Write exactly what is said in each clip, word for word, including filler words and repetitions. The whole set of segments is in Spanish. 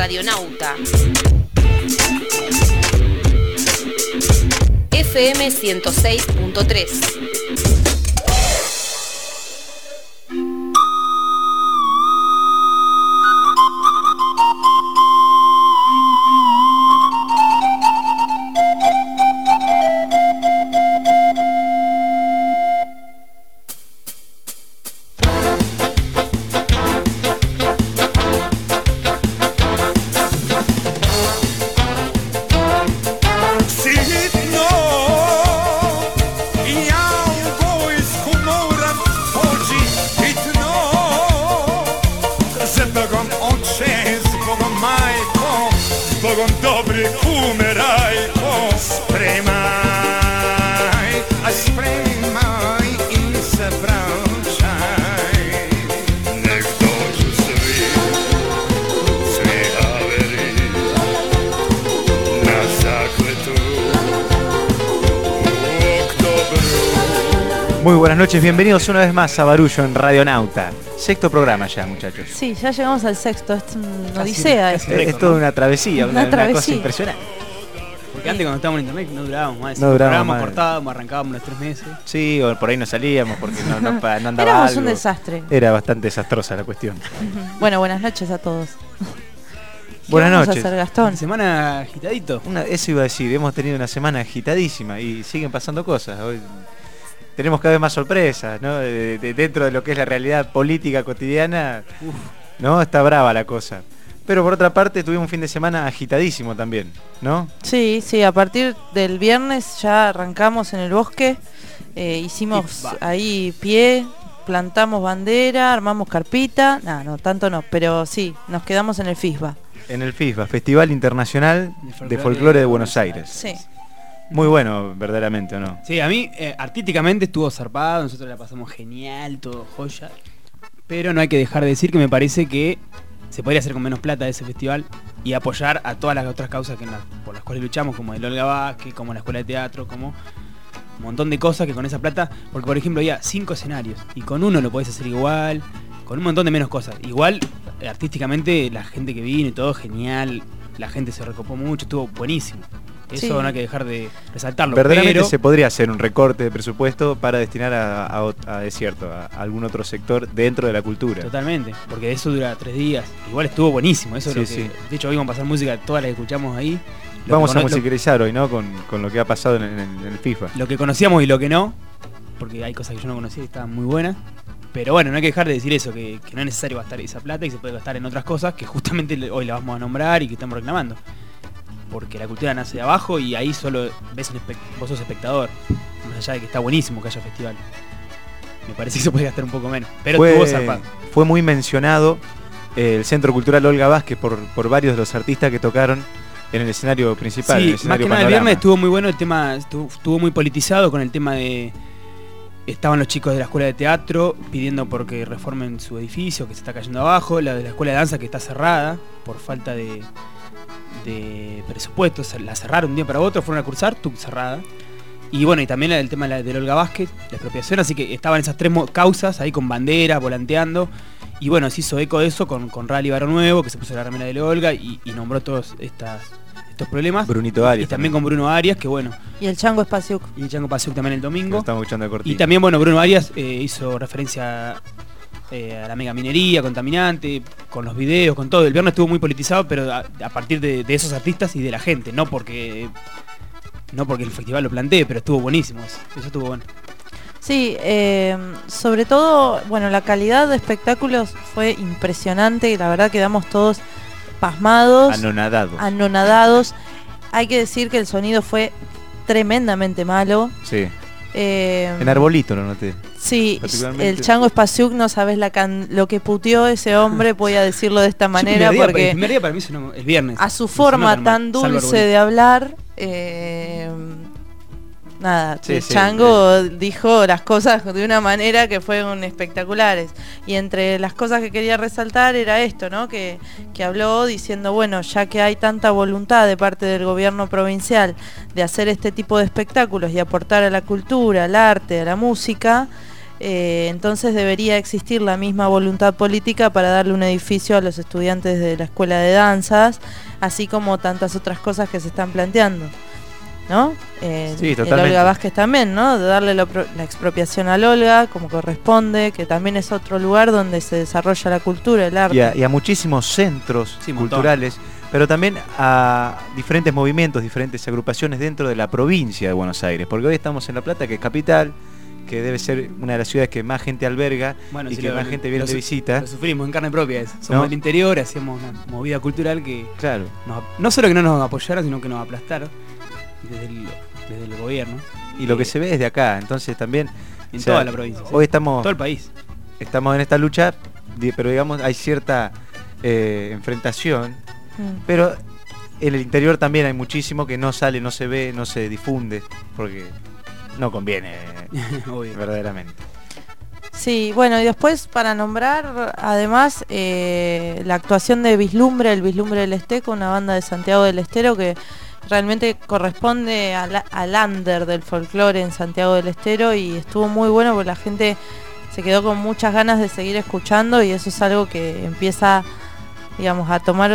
Radionauta. F M ciento seis punto tres. Muy buenas noches, bienvenidos una vez más a Barullo en Radionauta. Sexto programa ya, muchachos. Sí, ya llegamos al sexto, es una odisea. Es, es toda una travesía, una, una, travesía. una cosa impresionante. Porque antes cuando estábamos en internet no durábamos más. No durábamos más. Cortábamos, arrancábamos los tres meses. Sí, o por ahí no salíamos porque no, no, no andaba Éramos algo. un desastre. Era bastante desastrosa la cuestión. Bueno, buenas noches a todos. Buenas vamos noches. a hacer, Gastón? Semana agitadito. Una, eso iba a decir, hemos tenido una semana agitadísima y siguen pasando cosas. Hoy tenemos cada vez más sorpresas, ¿no? De, de, dentro de lo que es la realidad política cotidiana, Uf. ¿no? Está brava la cosa. Pero por otra parte tuvimos un fin de semana agitadísimo también, ¿no? Sí, sí, a partir del viernes ya arrancamos en el bosque, eh, hicimos ahí pie, plantamos bandera, armamos carpita, no, no, tanto no, pero sí, nos quedamos en el FISBA. En el FISBA, Festival Internacional de Folclore de, Folclore de Buenos Aires. Sí. Muy bueno, verdaderamente, ¿o no? Sí, a mí eh, artísticamente estuvo zarpado, nosotros la pasamos genial, todo joya. Pero no hay que dejar de decir que me parece que se podría hacer con menos plata ese festival y apoyar a todas las otras causas que la, por las cuales luchamos, como el Olga Vázquez, como la Escuela de Teatro, como un montón de cosas que con esa plata, porque por ejemplo había cinco escenarios y con uno lo podés hacer igual, con un montón de menos cosas. Igual, artísticamente, la gente que vino y todo, genial, la gente se recopó mucho, estuvo buenísimo. Eso sí. No hay que dejar de resaltarlo. Verdaderamente pero... se podría hacer un recorte de presupuesto para destinar a, a, a, a cierto, a algún otro sector dentro de la cultura. Totalmente, porque eso dura tres días. Igual estuvo buenísimo. Eso sí, es lo que, sí. De hecho, hoy vamos a pasar música, todas las que escuchamos ahí. Vamos a cono- musicalizar lo... hoy, ¿no? Con, con lo que ha pasado en, en, en el FIFA. Lo que conocíamos y lo que no, porque hay cosas que yo no conocía y estaban muy buenas. Pero bueno, no hay que dejar de decir eso, que, que no es necesario gastar esa plata y se puede gastar en otras cosas que justamente hoy la vamos a nombrar y que estamos reclamando. Porque la cultura nace de abajo y ahí solo ves un espe- vos sos espectador. Más allá de que está buenísimo que haya festival. Me parece que se puede gastar un poco menos. Pero fue, estuvo zarpado. Fue muy mencionado eh, el Centro Cultural Olga Vázquez por, por varios de los artistas que tocaron en el escenario principal. Sí, en el escenario más que nada el Panorama. viernes estuvo muy bueno el tema, estuvo, estuvo muy politizado con el tema de... Estaban los chicos de la escuela de teatro pidiendo porque reformen su edificio que se está cayendo abajo, la de la escuela de danza que está cerrada por falta de, de presupuesto, la cerraron un día para otro, fueron a cursar, tú cerrada. Y bueno, y también la del tema de la, del Olga Vázquez, la expropiación, así que estaban esas tres mo- causas ahí con banderas, volanteando. Y bueno, se hizo eco de eso con, con Rally Barrio Nuevo, que se puso la remera de Olga y, y nombró todos estas... estos problemas. Brunito Arias. Y también, también con Bruno Arias, que bueno. Y el Chango Espaciuc. Y el Chango Espaciuc también el domingo. Estamos escuchando de cortina. Y también, bueno, Bruno Arias eh, hizo referencia eh, a la mega minería, contaminante, con los videos, con todo. El viernes estuvo muy politizado, pero a, a partir de, de esos artistas y de la gente, no porque no porque el festival lo plantee, pero estuvo buenísimo eso. Eso estuvo bueno. Sí, eh, sobre todo, bueno, la calidad de espectáculos fue impresionante. La verdad quedamos todos pasmados, anonadados. anonadados. Hay que decir que el sonido fue tremendamente malo. Sí. Eh, en Arbolito lo noté. Sí, el Chango Espaciuc, no sabes la can- lo que puteó ese hombre, voy a decirlo de esta manera, día, porque el primer día para mí sonó el viernes. a su forma tan, tan dulce de hablar, eh, nada, sí, el sí, Chango sí. dijo las cosas de una manera que fueron espectaculares. Y entre las cosas que quería resaltar era esto, ¿no? Que, que habló diciendo, bueno, ya que hay tanta voluntad de parte del gobierno provincial de hacer este tipo de espectáculos y aportar a la cultura, al arte, a la música, Eh, entonces debería existir la misma voluntad política para darle un edificio a los estudiantes de la escuela de danzas, así como tantas otras cosas que se están planteando, ¿no? Eh, sí, el Olga Vázquez también, ¿no? De darle la, la expropiación al Olga como corresponde, que también es otro lugar donde se desarrolla la cultura, el arte. Y a, y a muchísimos centros sí, culturales, pero también a diferentes movimientos, diferentes agrupaciones dentro de la provincia de Buenos Aires, porque hoy estamos en La Plata, que es capital, que debe ser una de las ciudades que más gente alberga bueno, y si que lo, más gente viene de visita. Lo sufrimos en carne propia, somos ¿no? del interior, hacíamos una movida cultural que claro. nos, no solo que no nos apoyara, sino que nos aplastara desde el, desde el gobierno. Y lo que se ve desde acá, entonces también... En o sea, toda la provincia. Hoy estamos... Todo el país. Estamos en esta lucha, pero digamos hay cierta eh, enfrentación, mm. pero en el interior también hay muchísimo que no sale, no se ve, no se difunde, porque... no conviene verdaderamente. Sí, bueno, y después para nombrar además eh, la actuación de Vislumbre, el Vislumbre del Esteco, una banda de Santiago del Estero que realmente corresponde al, al under del folclore en Santiago del Estero, y estuvo muy bueno porque la gente se quedó con muchas ganas de seguir escuchando, y eso es algo que empieza, digamos, a tomar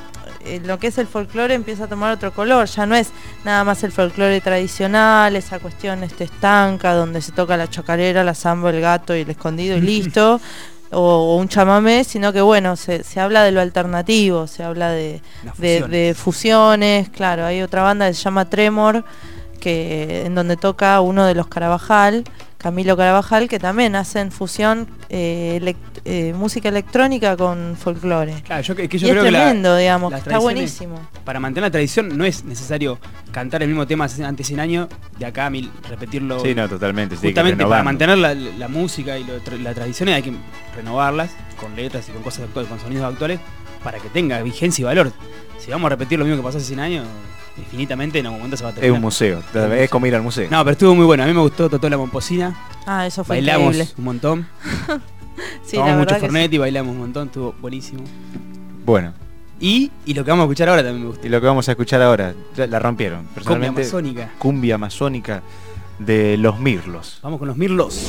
lo que es el folclore, empieza a tomar otro color. Ya no es nada más el folclore tradicional, esa cuestión este estanca donde se toca la chacarera, la samba, el gato y el escondido y listo, o, o un chamamé, sino que bueno, se, se habla de lo alternativo, se habla de, de, de fusiones. Claro, hay otra banda que se llama Tremor, que en donde toca uno de los Carabajal, Camilo Carabajal, que también hacen fusión eh, elect eh, música electrónica con folclore. Claro, yo, que, que yo y creo es tremendo, que la, digamos, que está buenísimo. Para mantener la tradición no es necesario cantar el mismo tema ante cien años, de acá a mil, repetirlo. Sí, no, totalmente. Justamente para mantener la, la música y lo, la tradición hay que renovarlas con letras y con cosas actuales, con sonidos actuales, para que tenga vigencia y valor. Si vamos a repetir lo mismo que pasó hace cien años... infinitamente en algún momento se va a terminar. Es un museo, es, un museo. Es como ir al museo. No, pero estuvo muy bueno, a mí me gustó Totó la Momposina. Ah, eso fue bailamos increíble. Un montón. Sí, tomamos mucho Fernet sí. Y bailamos un montón, estuvo buenísimo. Bueno. Y, y lo que vamos a escuchar ahora también me gustó. Y lo que vamos a escuchar ahora, la rompieron. Personalmente, cumbia amazónica. Cumbia amazónica de Los Mirlos. Vamos con Los Mirlos.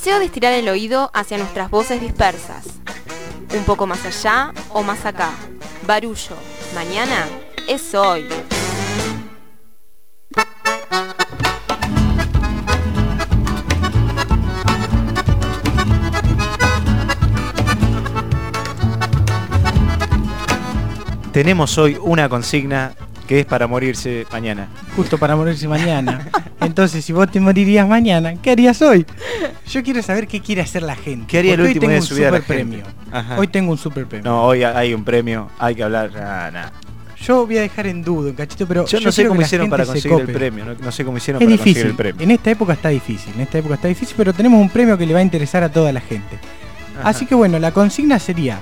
deseo de estirar el oído hacia nuestras voces dispersas. Un poco más allá o más acá. Barullo. Mañana es hoy. Tenemos hoy una consigna que es para morirse mañana. Justo para morirse mañana. Entonces, si vos te morirías mañana, ¿qué harías hoy? Yo quiero saber qué quiere hacer la gente. ¿Qué haría el Porque último hoy día tengo de su un vida la super gente? premio. Ajá. Hoy tengo un super premio. No, hoy hay un premio, hay que hablar. Nah, nah. Yo voy a dejar en duda un cachito, pero yo, yo no sé quiero cómo que la hicieron gente para se conseguir el cope. premio. No, no sé cómo hicieron Es para difícil. conseguir el premio. En esta época está difícil. En esta época está difícil, pero tenemos un premio que le va a interesar a toda la gente. Ajá. Así que bueno, la consigna sería: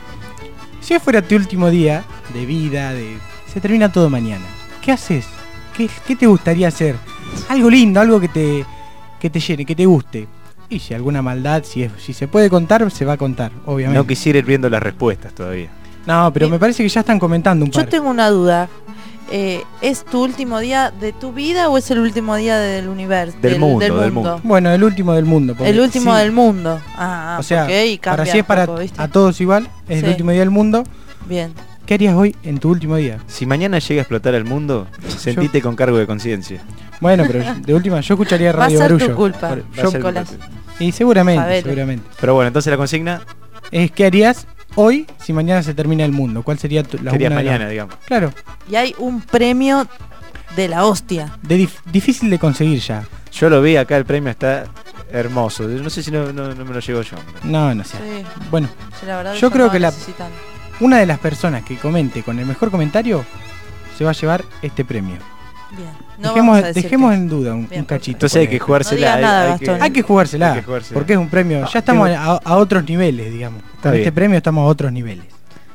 si fuera tu último día de vida, de se termina todo mañana, ¿qué haces? ¿Qué, qué te gustaría hacer? Algo lindo, algo que te, que te llene, que te guste. Y si alguna maldad, si, es, si se puede contar, se va a contar, obviamente. No quisiera ir viendo las respuestas todavía. No, pero Y- me parece que ya están comentando un par. Yo tengo una duda. Eh, ¿Es tu último día de tu vida o es el último día del universo? Del mundo, del mundo. Bueno, el último del mundo. porque El último sí, del mundo. Ah, O sea, porque ahí para cambia si es un para poco, ¿viste? a todos igual, es Sí. el último día del mundo. Bien. ¿Qué harías hoy en tu último día? Si mañana llega a explotar el mundo, sentite con cargo de conciencia. Bueno, pero yo- de última yo escucharía Va a Radio ser Barullo. tu culpa, Por- Va a yo- ser Nicolás. culpa. y seguramente, Sabelo. seguramente. Pero bueno, entonces la consigna Es ¿qué harías hoy si mañana se termina el mundo? ¿Cuál sería tu, la sería una de la- mañana, digamos. Claro, Y hay un premio de la hostia. de dif- difícil de conseguir ya. Yo lo vi acá, el premio está hermoso. Yo no sé si no, no- no me lo llevo yo. No, no sé. Sí, Bueno, sí, la verdad Yo creo estaba que la- necesitando. una de las personas que comente con el mejor comentario se va a llevar este premio. Bien. No dejemos vamos a decir dejemos que- en duda un, Bien, un cachito. Entonces hay con que esto. jugársela. No digas hay- nada, hay, Gastón. que, Hay que jugársela, hay que jugársela. porque es un premio. Ah, Ya estamos qué a, a otros niveles, digamos. Con bien. este premio estamos a otros niveles.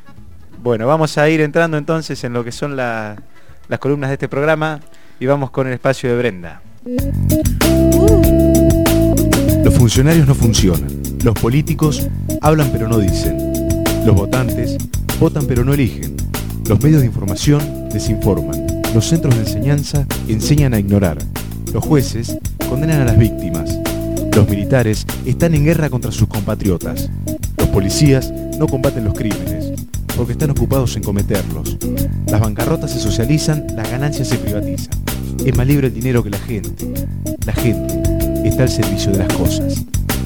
Bueno, vamos a ir entrando entonces en lo que son la- las columnas de este programa y vamos con el espacio de Brenda. Los funcionarios no funcionan. Los políticos hablan pero no dicen. Los votantes votan pero no eligen. Los medios de información desinforman. Los centros de enseñanza enseñan a ignorar. Los jueces condenan a las víctimas. Los militares están en guerra contra sus compatriotas. Los policías no combaten los crímenes porque están ocupados en cometerlos. Las bancarrotas se socializan, las ganancias se privatizan. Es más libre el dinero que la gente. La gente está al servicio de las cosas.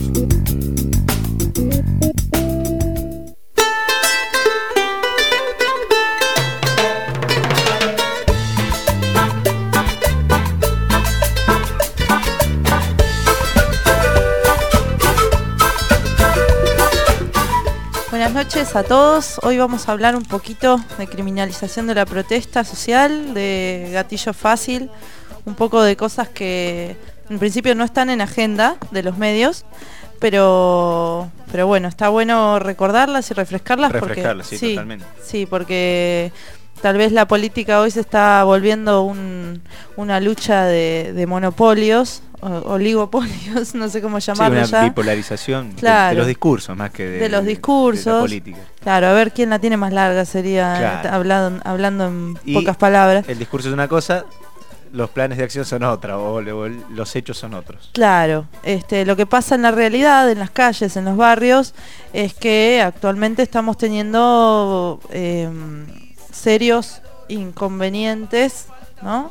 Buenas noches a todos. Hoy vamos a hablar un poquito de criminalización de la protesta social, de gatillo fácil, un poco de cosas que en principio no están en agenda de los medios, pero pero bueno, está bueno recordarlas y refrescarlas, Refrescarlas, porque sí, totalmente. sí, porque tal vez la política hoy se está volviendo un- una lucha de, de monopolios, o, oligopolios, no sé cómo Sí, llamarlo una ya. bipolarización de- de, Claro. los discursos más que de, De los de- discursos. de la política. Claro, a ver quién la tiene más larga sería, Claro. hablando, hablando en Y- pocas palabras. El discurso es una cosa, los planes de acción son otra, o, o los hechos son otros. Claro, este, lo que pasa en la realidad, en las calles, en los barrios, es que actualmente estamos teniendo eh, serios inconvenientes, ¿no?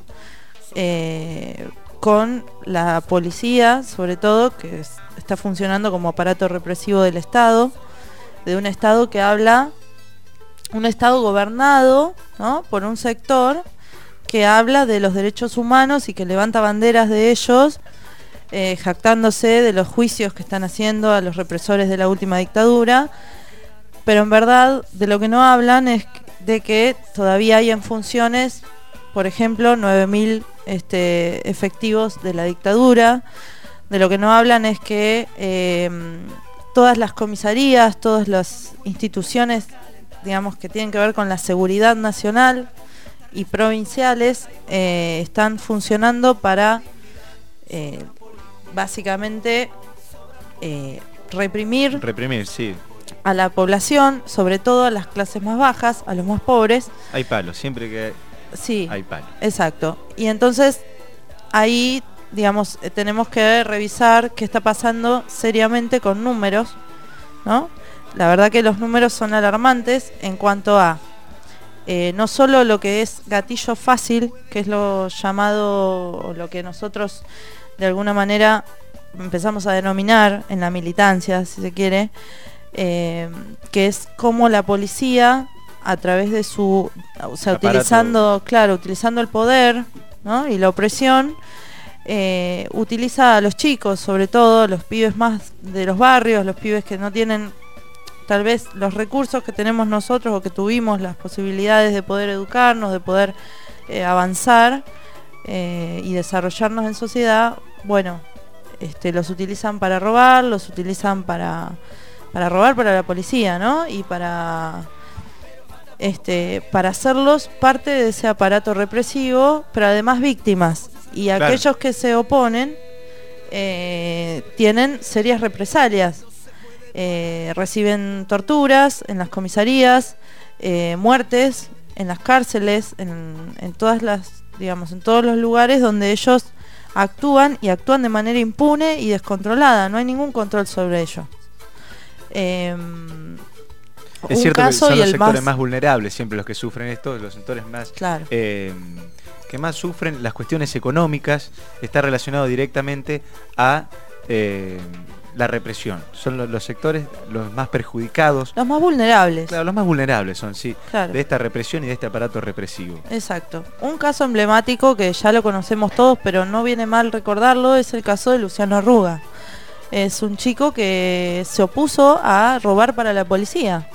Eh, con la policía, sobre todo, que es- está funcionando como aparato represivo del Estado, de un Estado que habla, un Estado gobernado, ¿no?, por un sector que habla de los derechos humanos y que levanta banderas de ellos, eh, jactándose de los juicios que están haciendo a los represores de la última dictadura, pero en verdad de lo que no hablan es de que todavía hay en funciones, por ejemplo, nueve mil este, efectivos de la dictadura. De lo que no hablan es que eh, todas las comisarías, todas las instituciones, digamos, que tienen que ver con la seguridad nacional y provinciales, eh, están funcionando para eh, básicamente eh, reprimir Reprimir, sí. a la población, sobre todo a las clases más bajas, a los más pobres. Hay palos, siempre que Sí, hay palos. exacto. Y entonces ahí digamos, eh, tenemos que revisar qué está pasando seriamente con números, ¿no? La verdad que los números son alarmantes en cuanto a eh, no solo lo que es gatillo fácil, que es lo llamado, o lo que nosotros de alguna manera empezamos a denominar en la militancia, si se quiere, eh, que es como la policía, a través de su, o sea, Aparato. utilizando, claro, utilizando el poder, ¿no? Y la opresión, eh, utiliza a los chicos, sobre todo los pibes más de los barrios, los pibes que no tienen tal vez los recursos que tenemos nosotros o que tuvimos las posibilidades de poder educarnos, de poder eh, avanzar eh, y desarrollarnos en sociedad. Bueno, este, los utilizan para robar, los utilizan para, para robar para la policía, ¿no? Y para... Este, para hacerlos parte de ese aparato represivo, pero además víctimas. Y Claro. aquellos que se oponen eh, tienen serias represalias. Eh, reciben torturas en las comisarías, eh, muertes en las cárceles, en, en todas las, digamos, en todos los lugares donde ellos actúan y actúan de manera impune y descontrolada. No hay ningún control sobre ellos. Eh, Es un cierto que caso son y los el sectores más, más vulnerables siempre los que sufren esto, los sectores más claro. eh, que más sufren las cuestiones económicas, está relacionado directamente a eh, la represión. Son los, los sectores los más perjudicados, Los más vulnerables. claro, los más vulnerables son, sí, Claro. de esta represión y de este aparato represivo. Exacto. Un caso emblemático que ya lo conocemos todos, pero no viene mal recordarlo, es el caso de Luciano Arruga. Es un chico que se opuso a robar para la policía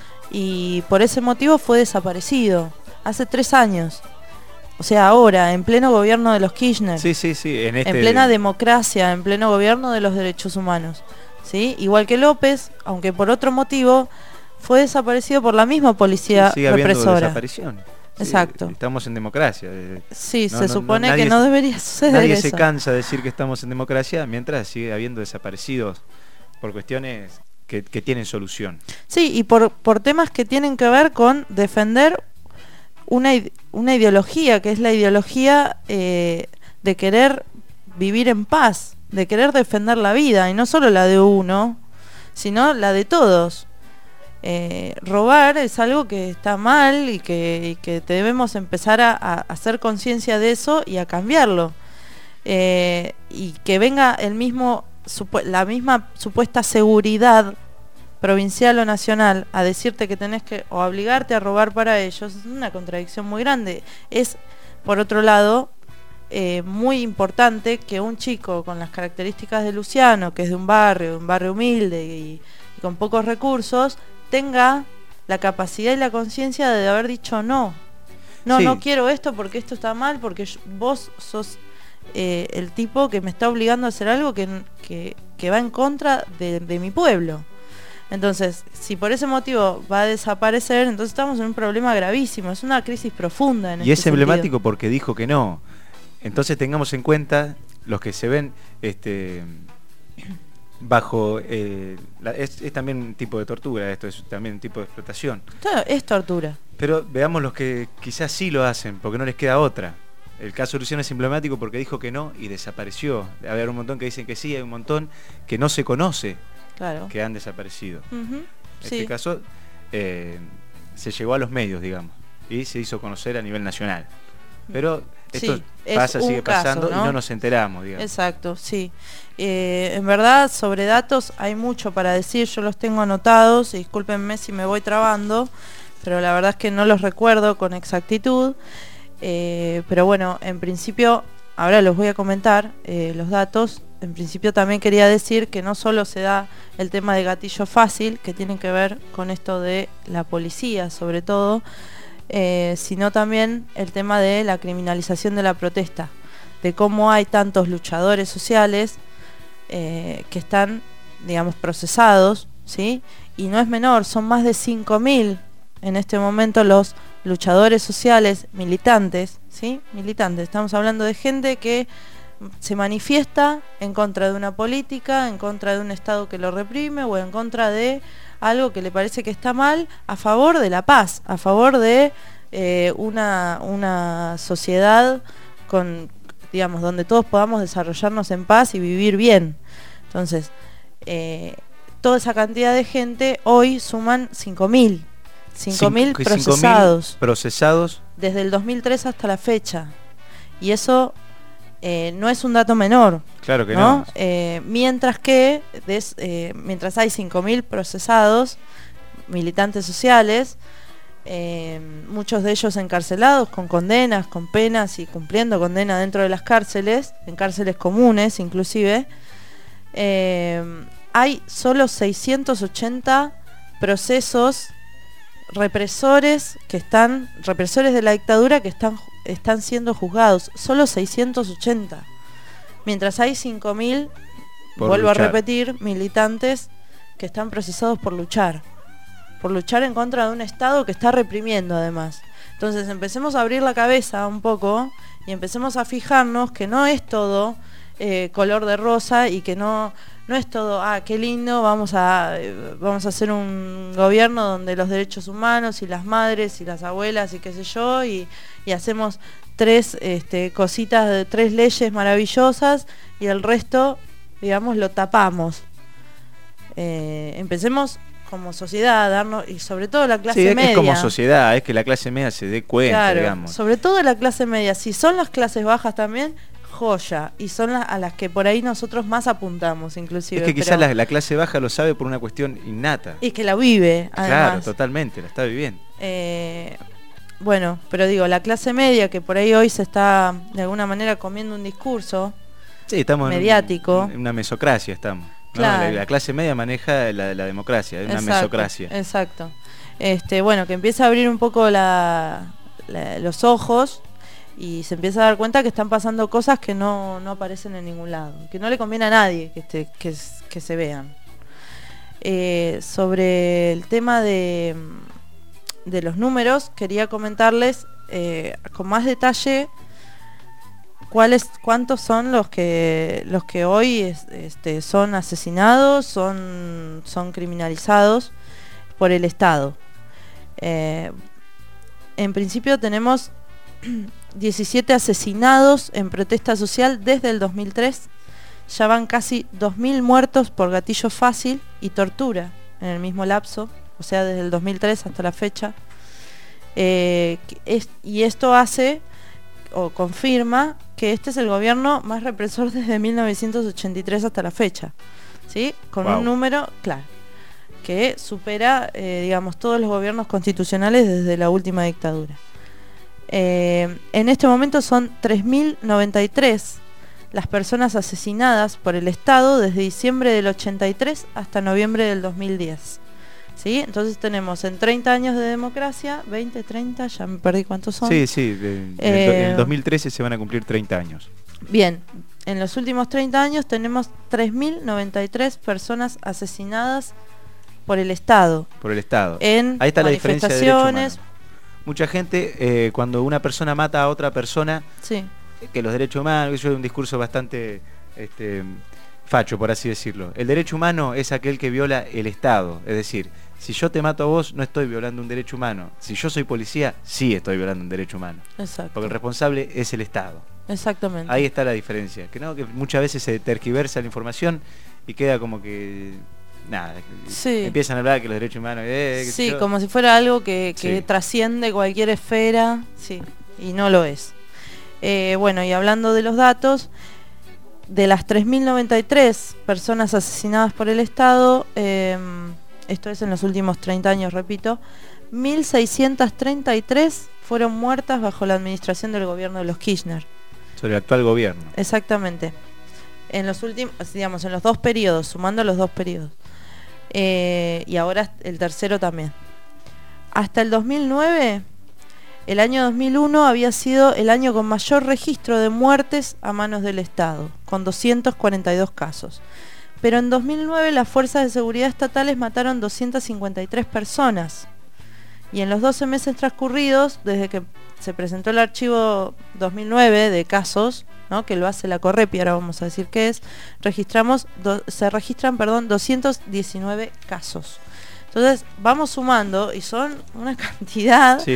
y por ese motivo fue desaparecido hace tres años. O sea, ahora, en pleno gobierno de los Kirchner, Sí, sí, sí, en este en plena democracia, en pleno gobierno de los derechos humanos, ¿sí? Igual que López, aunque por otro motivo, fue desaparecido por la misma policía sigue habiendo represora. desaparición. Sí, Exacto. estamos en democracia. eh, Sí, No, se no, supone no, nadie que no se- debería suceder Nadie eso. se cansa de decir que estamos en democracia mientras sigue habiendo desaparecidos por cuestiones que, que tienen solución. Sí, y por, por temas que tienen que ver con defender una, ide- una ideología, que es la ideología eh, de querer vivir en paz, de querer defender la vida, y no solo la de uno, sino la de todos. Eh, robar es algo que está mal y que, y que debemos empezar a, a hacer conciencia de eso y a cambiarlo. Eh, y que venga el mismo supu- la misma supuesta seguridad provincial o nacional a decirte que tenés que o obligarte a robar para ellos es una contradicción muy grande. Es, por otro lado, eh, muy importante que un chico con las características de Luciano, que es de un barrio, un barrio humilde y, y con pocos recursos, tenga la capacidad y la conciencia de haber dicho no. No, Sí. no quiero esto porque esto está mal, porque yo- vos sos eh, el tipo que me está obligando a hacer algo que, que, que va en contra de, de mi pueblo. Entonces, si por ese motivo va a desaparecer, entonces estamos en un problema gravísimo. Es una crisis profunda en Y es este emblemático sentido. porque dijo que no. Entonces tengamos en cuenta los que se ven este bajo eh, la- es, es también un tipo de tortura, esto es también un tipo de explotación. Claro, es tortura. Pero veamos los que quizás sí lo hacen, porque no les queda otra. El caso de Luciano es emblemático porque dijo que no y desapareció. A ver, un montón que dicen que sí, hay un montón que no se conoce Claro. que han desaparecido. Ujú, En sí. este caso eh, se llegó a los medios, digamos, y se hizo conocer a nivel nacional. Pero esto Sí, es pasa, un sigue caso, pasando ¿no? y no nos enteramos, digamos. Exacto, sí. Eh, en verdad, sobre datos hay mucho para decir, yo los tengo anotados, y discúlpenme si me voy trabando, pero la verdad es que no los recuerdo con exactitud. Eh, pero bueno, en principio, ahora los voy a comentar, eh, los datos. En principio también quería decir que no solo se da el tema de gatillo fácil, que tiene que ver con esto de la policía, sobre todo, eh, sino también el tema de la criminalización de la protesta, de cómo hay tantos luchadores sociales eh, que están, digamos, procesados, ¿sí? Y no es menor, son más de cinco mil en este momento los luchadores sociales militantes, ¿sí? Militantes, estamos hablando de gente que se manifiesta en contra de una política, en contra de un Estado que lo reprime o en contra de algo que le parece que está mal, a favor de la paz, a favor de eh, una, una sociedad con, digamos, donde todos podamos desarrollarnos en paz y vivir bien. Entonces, eh, toda esa cantidad de gente hoy suman cinco mil. cinco mil procesados. procesados. Desde el dos mil tres hasta la fecha. Y eso eh, no es un dato menor. Claro que no. ¿no? Eh, mientras que, des, eh, mientras hay cinco mil procesados, militantes sociales, eh, muchos de ellos encarcelados con condenas, con penas y cumpliendo condena dentro de las cárceles, en cárceles comunes inclusive, eh, hay solo seiscientos ochenta procesos represores que están, represores de la dictadura que están, están siendo juzgados, solo seiscientos ochenta, mientras hay cinco mil, vuelvo luchar. a repetir, militantes que están procesados por luchar, por luchar en contra de un Estado que está reprimiendo además. Entonces empecemos a abrir la cabeza un poco y empecemos a fijarnos que no es todo eh, color de rosa y que no... No es todo, ah, qué lindo, vamos a eh, vamos a hacer un gobierno donde los derechos humanos y las madres y las abuelas y qué sé yo, y, y hacemos tres este, cositas, de tres leyes maravillosas y el resto, digamos, lo tapamos. Eh, empecemos como sociedad a darnos, y sobre todo la clase sí, es media. Que es como sociedad, es que la clase media se dé cuenta, claro, digamos. Sobre todo la clase media, si son las clases bajas también, joya, y son las a las que por ahí nosotros más apuntamos inclusive. Es que quizás la, la clase baja lo sabe por una cuestión innata. Y que la vive, además. Claro, totalmente, la está viviendo. Eh, bueno, pero digo, la clase media que por ahí hoy se está de alguna manera comiendo un discurso sí, estamos mediático. En, un, en una mesocracia estamos. Claro. ¿no? La, la clase media maneja la, la democracia, es una exacto, mesocracia. Exacto. Este, bueno, que empieza a abrir un poco la, la, los ojos y se empieza a dar cuenta que están pasando cosas que no, no aparecen en ningún lado, que no le conviene a nadie que, este, que, que se vean. Eh, sobre el tema de, de los números, quería comentarles eh, con más detalle cuáles, cuántos son los que los que hoy es, este, son asesinados, son, son criminalizados por el Estado. Eh, en principio tenemos diecisiete asesinados en protesta social desde el dos mil tres. Ya van casi dos mil muertos por gatillo fácil y tortura en el mismo lapso, o sea, desde el dos mil tres hasta la fecha. Eh, es, y esto hace o confirma que este es el gobierno más represor desde mil novecientos ochenta y tres hasta la fecha, ¿sí? Con wow. un número, claro, que supera, eh, digamos, todos los gobiernos constitucionales desde la última dictadura. Eh, en este momento son tres mil noventa y tres las personas asesinadas por el Estado desde diciembre del ochenta y tres hasta noviembre del dos mil diez. ¿Sí? Entonces tenemos en treinta años de democracia, veinte, treinta, ya me perdí cuántos son. Sí, sí, de, eh, en el dos mil trece se van a cumplir treinta años. Bien, en los últimos treinta años tenemos tres mil noventa y tres personas asesinadas por el Estado. Por el Estado. En Ahí está la diferencia de derecho humano. Mucha gente, eh, cuando una persona mata a otra persona, sí. que los derechos humanos, eso es un discurso bastante este, facho, por así decirlo. El derecho humano es aquel que viola el Estado, es decir, si yo te mato a vos, no estoy violando un derecho humano. Si yo soy policía, sí estoy violando un derecho humano. Exacto. Porque el responsable es el Estado. Exactamente. Ahí está la diferencia. Que no, que muchas veces se tergiversa la información y queda como que nada, sí. empiezan a hablar que los derechos humanos eh, sí, yo. como si fuera algo que, que sí. trasciende cualquier esfera, sí, y no lo es. Eh, bueno, y hablando de los datos, de las tres mil noventa y tres personas asesinadas por el Estado, eh, esto es en los últimos treinta años, repito, mil seiscientas treinta y tres fueron muertas bajo la administración del gobierno de los Kirchner. Sobre el actual gobierno. Exactamente. En los últimos, digamos, en los dos periodos, sumando los dos periodos. Eh, y ahora el tercero también. Hasta el dos mil nueve, el año dos mil uno había sido el año con mayor registro de muertes a manos del Estado, con doscientos cuarenta y dos casos. Pero en dos mil nueve las fuerzas de seguridad estatales mataron doscientas cincuenta y tres personas. Y en los doce meses transcurridos, desde que se presentó el archivo dos mil nueve de casos, ¿no? que lo hace la Correpi, ahora vamos a decir qué es, registramos do, se registran perdón, doscientos diecinueve casos. Entonces vamos sumando y son una cantidad sí, no.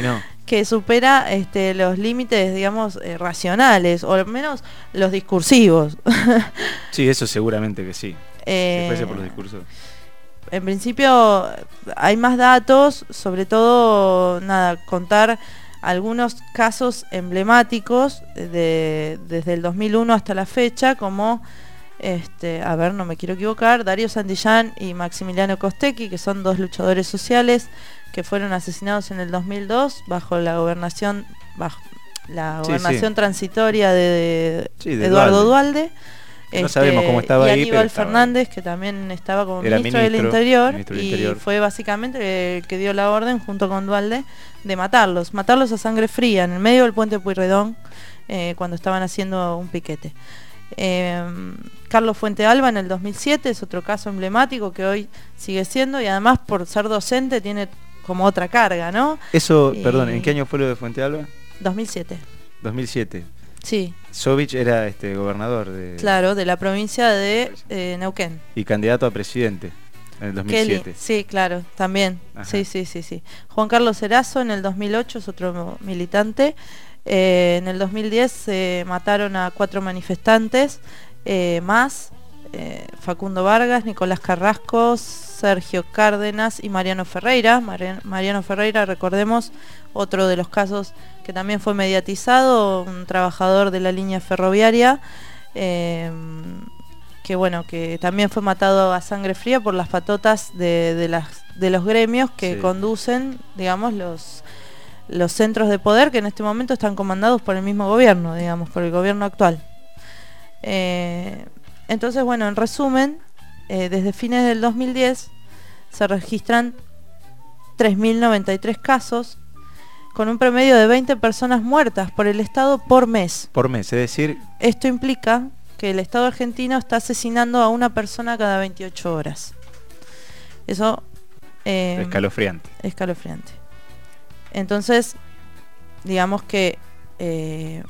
que supera este, los límites, digamos, eh, racionales, o al menos los discursivos. Sí, eso seguramente que sí. Eh, si fuese por los discursos. En principio hay más datos, sobre todo, nada, contar algunos casos emblemáticos de, desde el dos mil uno hasta la fecha, como, este, a ver, no me quiero equivocar, Darío Santillán y Maximiliano Costecchi, que son dos luchadores sociales que fueron asesinados en el dos mil dos bajo la gobernación, bajo la Sí, gobernación sí. transitoria de, de Sí, de Eduardo Duhalde. Duhalde. No sabemos cómo estaba y ahí, Aníbal pero estaba Fernández, que también estaba como Era ministro, del ministro, Interior, ministro del y Interior. fue básicamente el que dio la orden, junto con Duhalde, de matarlos, matarlos a sangre fría, en el medio del puente Pueyrredón, eh, cuando estaban haciendo un piquete. Eh, Carlos Fuente Alba en el dos mil siete es otro caso emblemático que hoy sigue siendo, y además por ser docente tiene como otra carga, ¿no? Eso, Y- perdón, ¿en qué año fue lo de Fuente Alba? dos mil siete, dos mil siete. sí, Sovich era este gobernador de claro, de la provincia de eh, Neuquén. y candidato a presidente en el dos mil siete. Kelly, sí, claro, también. Ajá. Sí, sí, sí, sí. Juan Carlos Erazo en el dos mil ocho es otro militante. Eh, en el dos mil diez se mataron a cuatro manifestantes eh, más. eh, Facundo Vargas, Nicolás Carrasco, Sergio Cárdenas y Mariano Ferreira. Mariano, Mariano Ferreira, recordemos, otro de los casos que también fue mediatizado, un trabajador de la línea ferroviaria. Eh, que bueno, que también fue matado a sangre fría por las patotas de, de, las, de los gremios que Sí. conducen, digamos, los, los centros de poder que en este momento están comandados por el mismo gobierno, digamos, por el gobierno actual. Eh, entonces, bueno, en resumen, eh, desde fines del dos mil diez se registran tres mil noventa y tres casos, con un promedio de veinte personas muertas por el Estado por mes. Por mes, es decir, Esto implica que el Estado argentino está asesinando a una persona cada veintiocho horas. Eso eh, escalofriante. escalofriante. Entonces, digamos que eh,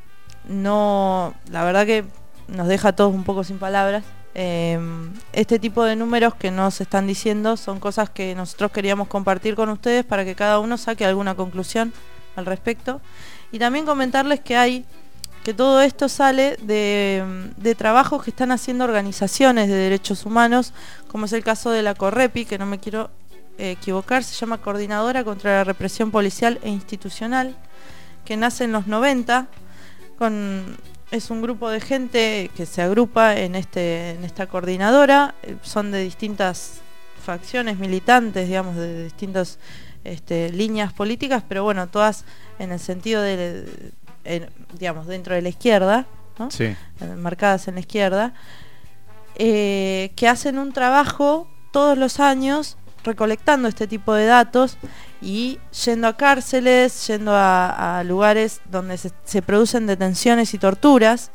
no, la verdad que nos deja a todos un poco sin palabras. Eh, este tipo de números que nos están diciendo son cosas que nosotros queríamos compartir con ustedes para que cada uno saque alguna conclusión al respecto. Y también comentarles que hay que todo esto sale de, de trabajos que están haciendo organizaciones de derechos humanos, como es el caso de la Correpi, que no me quiero eh, equivocar, se llama Coordinadora contra la Represión Policial e Institucional, que nace en los noventa, con, es un grupo de gente que se agrupa en, este, en esta coordinadora, eh, son de distintas facciones militantes, digamos, de distintas este, líneas políticas, pero bueno, todas en el sentido de... En, digamos, dentro de la izquierda, ¿no? Sí. Marcadas en la izquierda, eh, que hacen un trabajo todos los años recolectando este tipo de datos y yendo a cárceles, yendo a, a lugares donde se, se producen detenciones y torturas,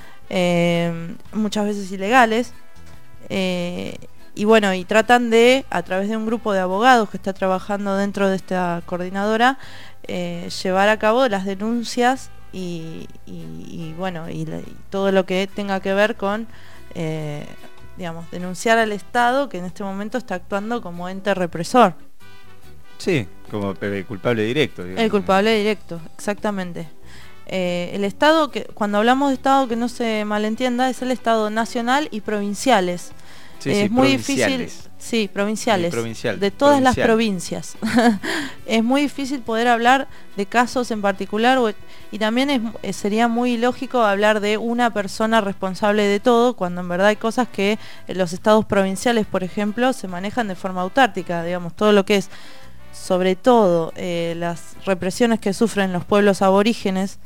eh, muchas veces ilegales, eh, y bueno, y tratan de, a través de un grupo de abogados que está trabajando dentro de esta coordinadora, eh, llevar a cabo las denuncias y, y, y bueno, y, la, y todo lo que tenga que ver con, eh, digamos, denunciar al Estado que en este momento está actuando como ente represor. Sí, como el culpable directo. Digamos. El culpable directo, exactamente. Eh, el Estado, que cuando hablamos de Estado, que no se malentienda, es el Estado nacional y provinciales. Sí, Eh, sí, es muy difícil, provinciales. sí, provinciales, Sí, provincial, de todas provincial. las provincias. Es muy difícil poder hablar de casos en particular, o, y también es, eh, sería muy ilógico hablar de una persona responsable de todo, cuando en verdad hay cosas que en los estados provinciales, por ejemplo, se manejan de forma autártica, digamos, todo lo que es, sobre todo, eh, las represiones que sufren los pueblos aborígenes,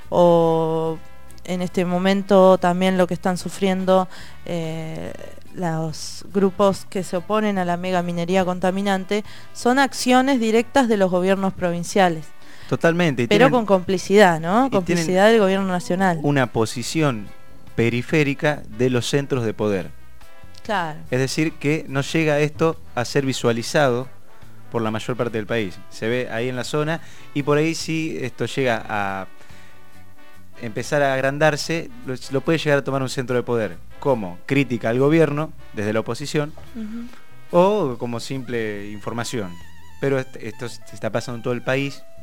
o en este momento también lo que están sufriendo eh, los grupos que se oponen a la megaminería contaminante, son acciones directas de los gobiernos provinciales. Totalmente. Y Pero tienen con complicidad, ¿no? y Complicidad del gobierno nacional. una posición periférica de los centros de poder. Claro. Es decir, que no llega esto a ser visualizado por la mayor parte del país. Se ve ahí en la zona y por ahí sí esto llega a empezar a agrandarse, lo, lo puede llegar a tomar un centro de poder como crítica al gobierno desde la oposición Uh-huh. o como simple información. Pero esto se está pasando en todo el país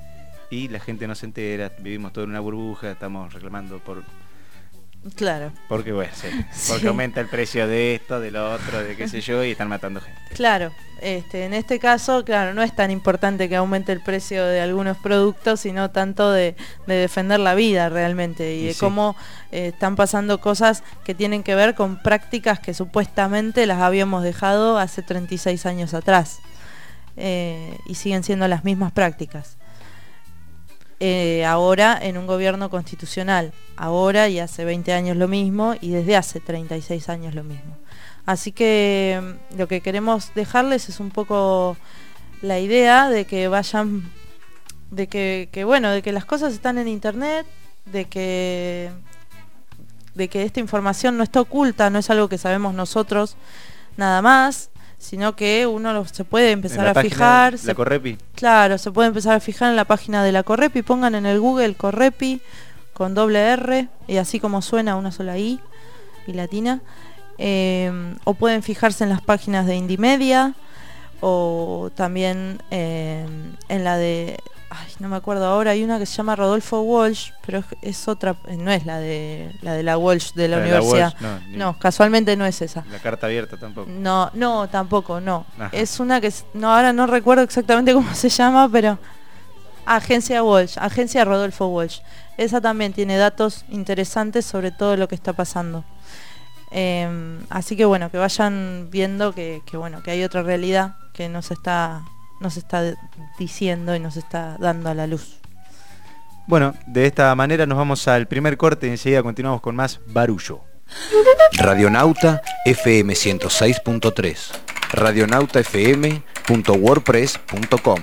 y la gente no se entera, vivimos todo en una burbuja, estamos reclamando por... Claro. Porque bueno, sí, porque sí. aumenta el precio de esto, de lo otro, de qué sé yo, y están matando gente. Claro, este, en este caso, claro, no es tan importante que aumente el precio de algunos productos, sino tanto de, de defender la vida realmente, y, y de sí. cómo eh, están pasando cosas que tienen que ver con prácticas que supuestamente las habíamos dejado hace treinta y seis años atrás, eh, y siguen siendo las mismas prácticas. Eh, ahora en un gobierno constitucional, ahora y hace veinte años lo mismo, y desde hace treinta y seis años lo mismo. Así que lo que queremos dejarles es un poco la idea de que vayan, de que, que bueno, de que las cosas están en internet, de que, de que esta información no está oculta, no es algo que sabemos nosotros nada más, sino que uno lo, se puede empezar a fijar. ¿La Correpi? Claro, se puede empezar a fijar en la página de la Correpi, pongan en el Google Correpi con doble R y así como suena, una sola I y latina, eh, o pueden fijarse en las páginas de Indymedia o también eh, en la de, ay, no me acuerdo ahora, hay una que se llama Rodolfo Walsh, pero es, es otra, no es la de la de la Walsh de la, la universidad, de la Walsh, no, no, casualmente no es esa. La carta abierta tampoco. No, no, tampoco, no. Ajá. Es una que, no, ahora no recuerdo exactamente cómo se llama, pero Agencia Walsh, Agencia Rodolfo Walsh. Esa también tiene datos interesantes sobre todo lo que está pasando. Eh, así que bueno, que vayan viendo que, que bueno, que hay otra realidad que nos está, nos está diciendo y nos está dando a la luz. Bueno, de esta manera nos vamos al primer corte y enseguida continuamos con más Barullo. Radionauta F M ciento seis punto tres, radionauta f m punto wordpress punto com.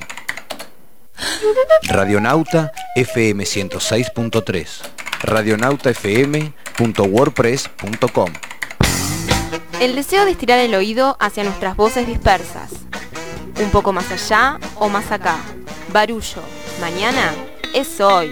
Radionauta F M ciento seis punto tres, radionauta f m punto wordpress punto com. El deseo de estirar el oído hacia nuestras voces dispersas. Un poco más allá o más acá. Barullo. Mañana es hoy.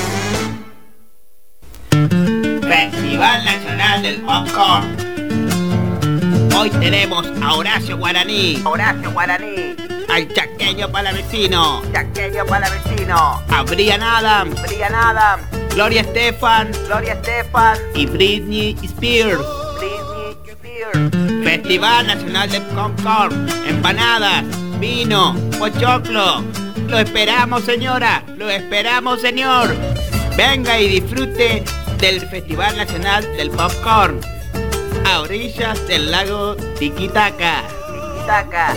Festival Nacional del Popcorn. Hoy tenemos a Horacio Guaraní. Horacio Guaraní. Al Chaqueño Palavecino. Chaqueño Palavecino. A Brian Adams. Brian Adams. Gloria Estefan. Gloria Estefan. Y Britney Spears. Britney Spears. Festival Nacional del Popcorn. Empanadas. Vino. Pochoclo. Lo esperamos, señora. Lo esperamos, señor. Venga y disfrute del Festival Nacional del Popcorn. A orillas del lago Tiquitaca. Tiquitaca.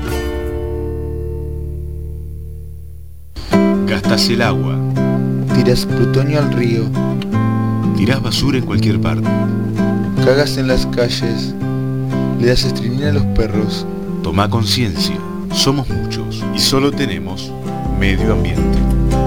Gastas el agua. Tiras plutonio al río. Tirás basura en cualquier parte. Cagas en las calles. Le das estrinina a los perros. Toma conciencia. Somos muchos y solo tenemos medio ambiente.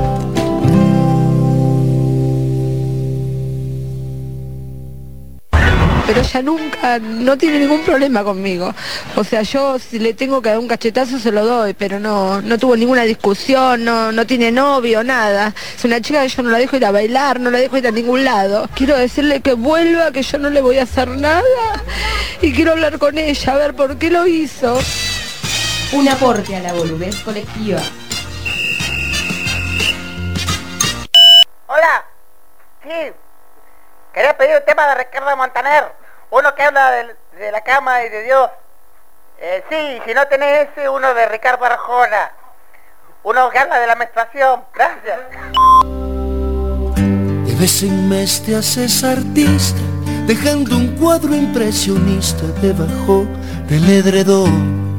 Pero ella nunca, no tiene ningún problema conmigo. O sea, yo si le tengo que dar un cachetazo se lo doy, pero no, no tuvo ninguna discusión, no, no tiene novio, nada. Es una chica que yo no la dejo ir a bailar, no la dejo ir a ningún lado. Quiero decirle que vuelva, que yo no le voy a hacer nada. Y quiero hablar con ella, a ver por qué lo hizo. Un aporte a la boludez colectiva. Hola, sí. Quería pedir un tema de Ricardo Montaner, uno que habla de, de la cama y de Dios. Eh, sí, si no tenés ese, uno de Ricardo Arjona, uno que habla de la menstruación. Gracias. De vez en mes te haces artista, dejando un cuadro impresionista debajo del edredón.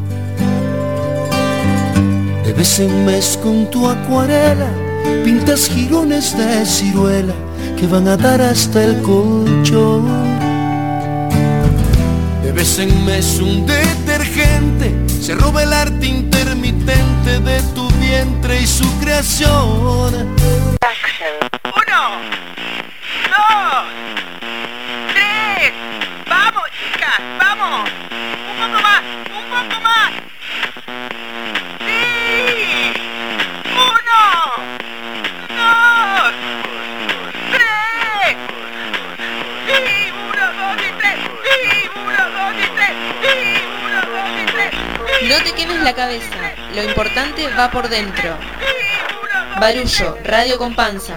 De vez en mes con tu acuarela pintas jirones de ciruela que van a dar hasta el colchón. De vez en mes un detergente se roba el arte intermitente de tu vientre y su creación. Uno, dos, tres, vamos chicas, vamos, un poco más, un poco más. Sí, uno, dos, tres, sí, uno, dos y tres, sí, uno, dos y tres, sí, uno, dos y tres. No te quemes la cabeza, lo importante va por dentro. Barullo, Radio con Panza.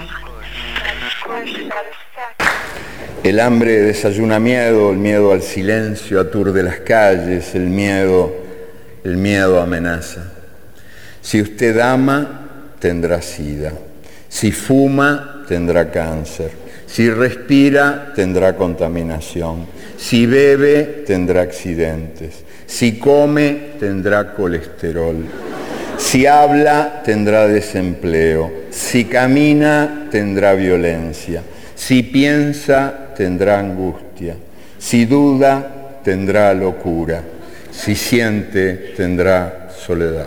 El hambre desayuna miedo, el miedo al silencio aturde las calles, el miedo, el miedo amenaza. Si usted ama, tendrá sida. Si fuma, tendrá cáncer. Si respira, tendrá contaminación. Si bebe, tendrá accidentes. Si come, tendrá colesterol. Si habla, tendrá desempleo. Si camina, tendrá violencia. Si piensa, tendrá angustia. Si duda, tendrá locura. Si siente, tendrá soledad.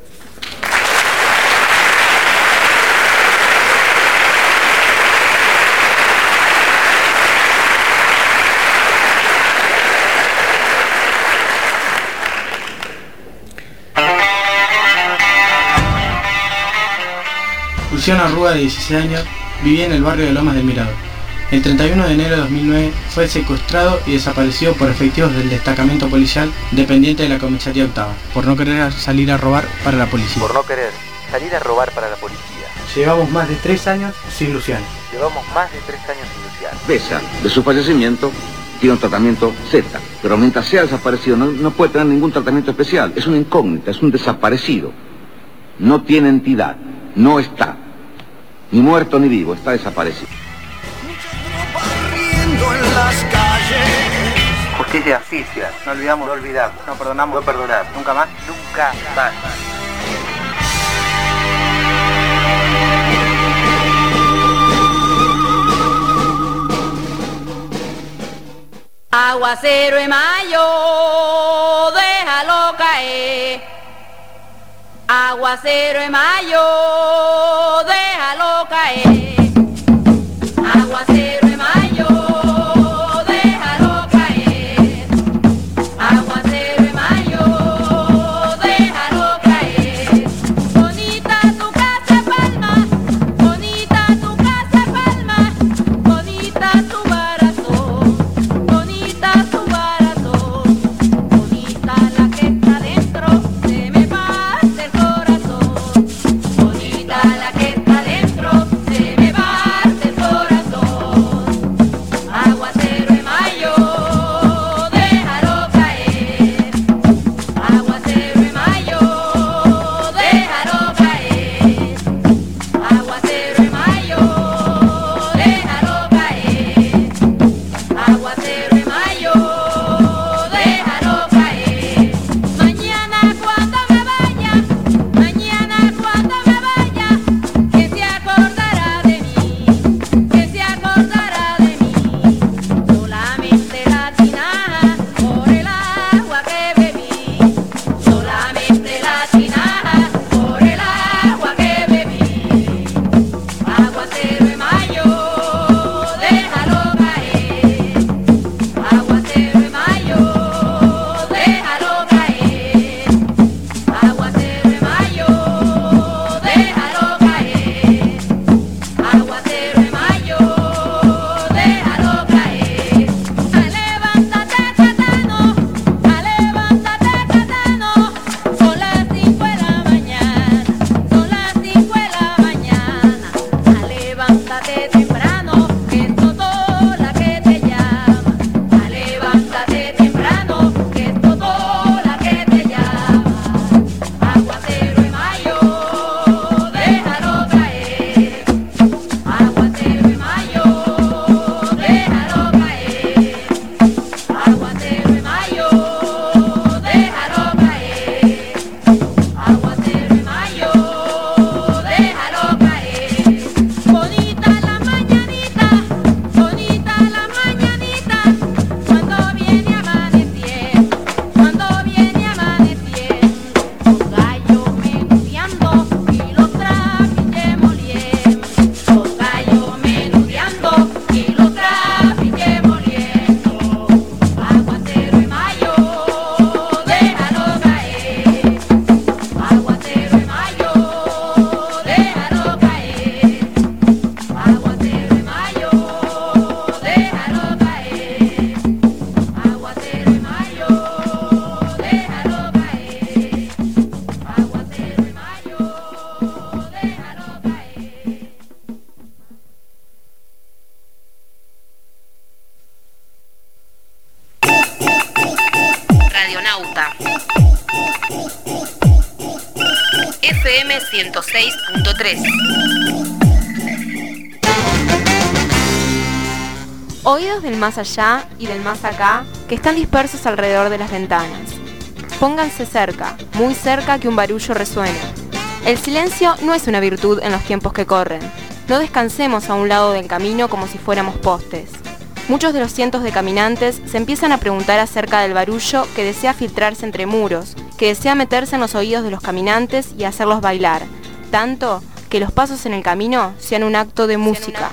Luciano Rúa, de dieciséis años, vivía en el barrio de Lomas del Mirador. El treinta y uno de enero de dos mil nueve fue secuestrado y desaparecido por efectivos del destacamento policial dependiente de la comisaría octava, por no querer salir a robar para la policía. Por no querer salir a robar para la policía. Llevamos más de tres años sin Luciano. Llevamos más de tres años sin Luciano. Pesa de su fallecimiento, tiene un tratamiento Z, pero mientras sea desaparecido no, no puede tener ningún tratamiento especial. Es una incógnita, es un desaparecido. No tiene entidad, no está. Ni muerto ni vivo, está desaparecido. En las calles. Justicia, justicia, no olvidamos, no olvidamos, no perdonamos, no perdonar, nunca más, nunca más. Aguacero en mayo, déjalo caer. Aguacero en mayo, déjalo caer. Aguacero en mayo, déjalo caer. Aguacero en mayo, déjalo caer. Bonita tu casa Palma, bonita tu casa Palma, bonita tu barazón, bonita tu barazón, bonita la que está dentro, se me parte el corazón, bonita la que está dentro, se me parte el corazón. F M ciento seis punto tres. Oídos del más allá y del más acá que están dispersos alrededor de las ventanas. Pónganse cerca, muy cerca, que un barullo resuene. El silencio no es una virtud en los tiempos que corren. No descansemos a un lado del camino como si fuéramos postes. Muchos de los cientos de caminantes se empiezan a preguntar acerca del barullo que desea filtrarse entre muros, que desea meterse en los oídos de los caminantes y hacerlos bailar, tanto que los pasos en el camino sean un acto de música.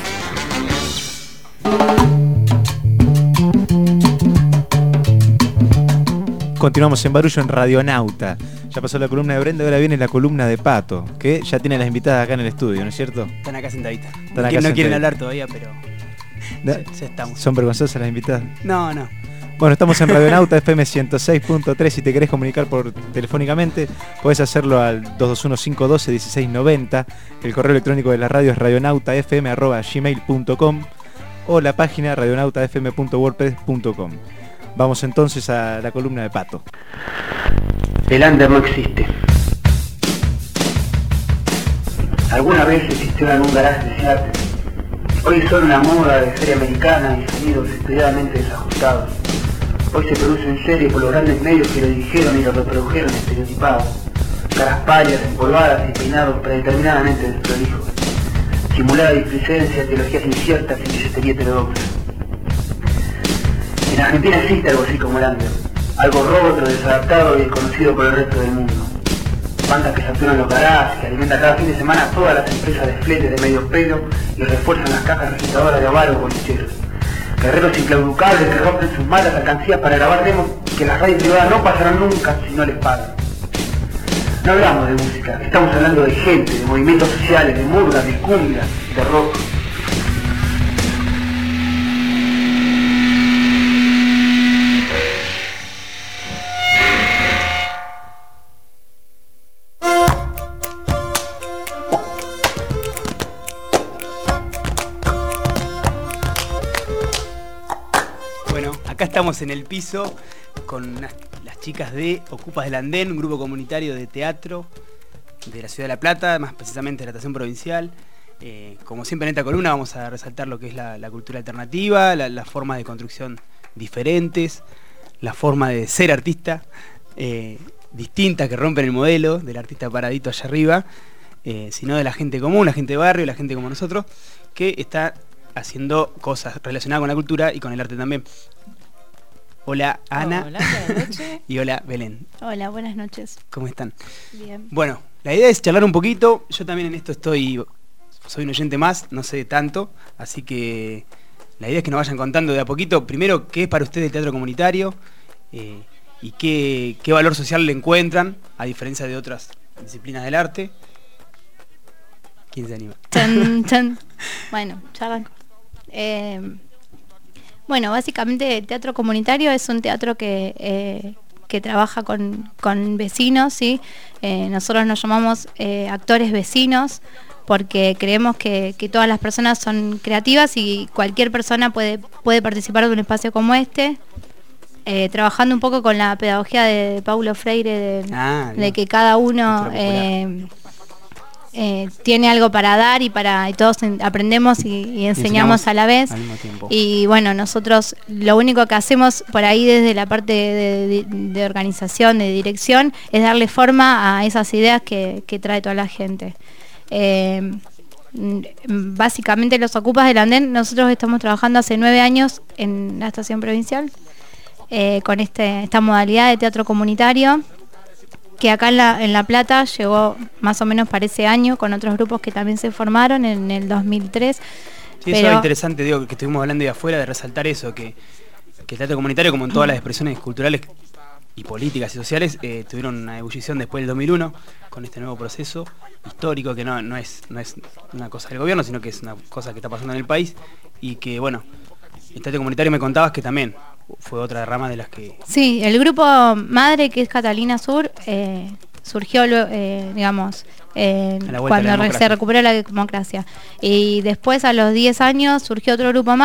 Continuamos en Barullo en Radionauta. Ya pasó la columna de Brenda y ahora viene la columna de Pato, que ya tiene las invitadas acá en el estudio, ¿no es cierto? Están acá sentaditas. Están No, acá quieren- no quieren sentaditas. hablar todavía, pero No, sí, sí estamos. ¿Son vergonzosas las invitadas? No, no. Bueno, estamos en Radionauta F M ciento seis punto tres. Si te querés comunicar por telefónicamente, podés hacerlo al dos dos uno, cinco uno dos, uno seis nueve cero. El correo electrónico de la radio es radionautafm arroba gmail punto com o la página radionautafm punto wordpress punto com. Vamos entonces a la columna de Pato. El under no existe. Alguna vez existió en algún garaje de Seattle. Hoy son una moda de serie americana y sonidos estudiadamente desajustados. Hoy se produce en serie por los grandes medios que lo dirigieron y lo reprodujeron estereotipados. Caras pálidas, empolvadas y peinados predeterminadamente desprolijos. Simulada displicencia, teologías inciertas y billetería heterodoxa. En Argentina existe algo así como el under. Algo roto, desadaptado y desconocido por el resto del mundo. Bandas que saturan los garajes, que alimentan cada fin de semana a todas las empresas de flete de medio pelo y refuerzan las cajas registradoras de avaros o bolicheros. Guerreros inclauducables que rompen sus malas alcancías para grabar demos que las radios privadas no pasarán nunca si no les pagan. No hablamos de música, estamos hablando de gente, de movimientos sociales, de murgas, de cumbias, de rock. Bueno, acá estamos en el piso con unas- las chicas de Ocupas del Andén, un grupo comunitario de teatro de la Ciudad de La Plata, más precisamente de la Estación Provincial. Eh, como siempre en esta columna vamos a resaltar lo que es la, la cultura alternativa, la- las formas de construcción diferentes, la forma de ser artista eh, distintas que rompen el modelo del artista paradito allá arriba, eh, sino de la gente común, la gente de barrio, la gente como nosotros, que está haciendo cosas relacionadas con la cultura y con el arte también. Hola Ana. Hola, buenas noches. Y hola Belén. Hola, buenas noches. ¿Cómo están? Bien. Bueno, la idea es charlar un poquito. Yo también en esto estoy, soy un oyente más, no sé tanto, así que la idea es que nos vayan contando de a poquito, primero, qué es para ustedes el teatro comunitario eh, y qué, qué valor social le encuentran, a diferencia de otras disciplinas del arte. ¿Quién se anima? Chan, chan. Bueno, ya arranco. Eh, bueno, básicamente el teatro comunitario es un teatro que, eh, que trabaja con, con vecinos, ¿sí? Eh, nosotros nos llamamos eh, actores vecinos porque creemos que, que todas las personas son creativas y cualquier persona puede, puede participar de un espacio como este. Eh, trabajando un poco con la pedagogía de Paulo Freire, de, Ah, de que cada uno eh, eh, tiene algo para dar y para y todos en- aprendemos y, y enseñamos, enseñamos a la vez. al mismo tiempo. Y bueno, nosotros lo único que hacemos por ahí desde la parte de, de- de organización, de dirección, es darle forma a esas ideas que, que trae toda la gente. Eh, mm, básicamente los Ocupas del Andén, nosotros estamos trabajando hace nueve años en la estación provincial eh, con este, esta modalidad de teatro comunitario que acá en La, en La Plata llegó más o menos para ese año con otros grupos que también se formaron en el dos mil tres. Sí, eso pero- es interesante, digo, que estuvimos hablando de afuera, de resaltar eso, que, que el teatro comunitario, como en todas las expresiones culturales y políticas y sociales, eh, tuvieron una ebullición después del dos mil uno, con este nuevo proceso histórico, que no, no, es, no es una cosa del gobierno, sino que es una cosa que está pasando en el país, y que, bueno, el teatro comunitario me contabas que también fue otra rama de las que... Sí, el grupo madre, que es Catalina Sur, eh, surgió, lo- eh, digamos, eh, A la vuelta de cuando la re- democracia. se recuperó la democracia. Y después, a los diez años, surgió otro grupo más,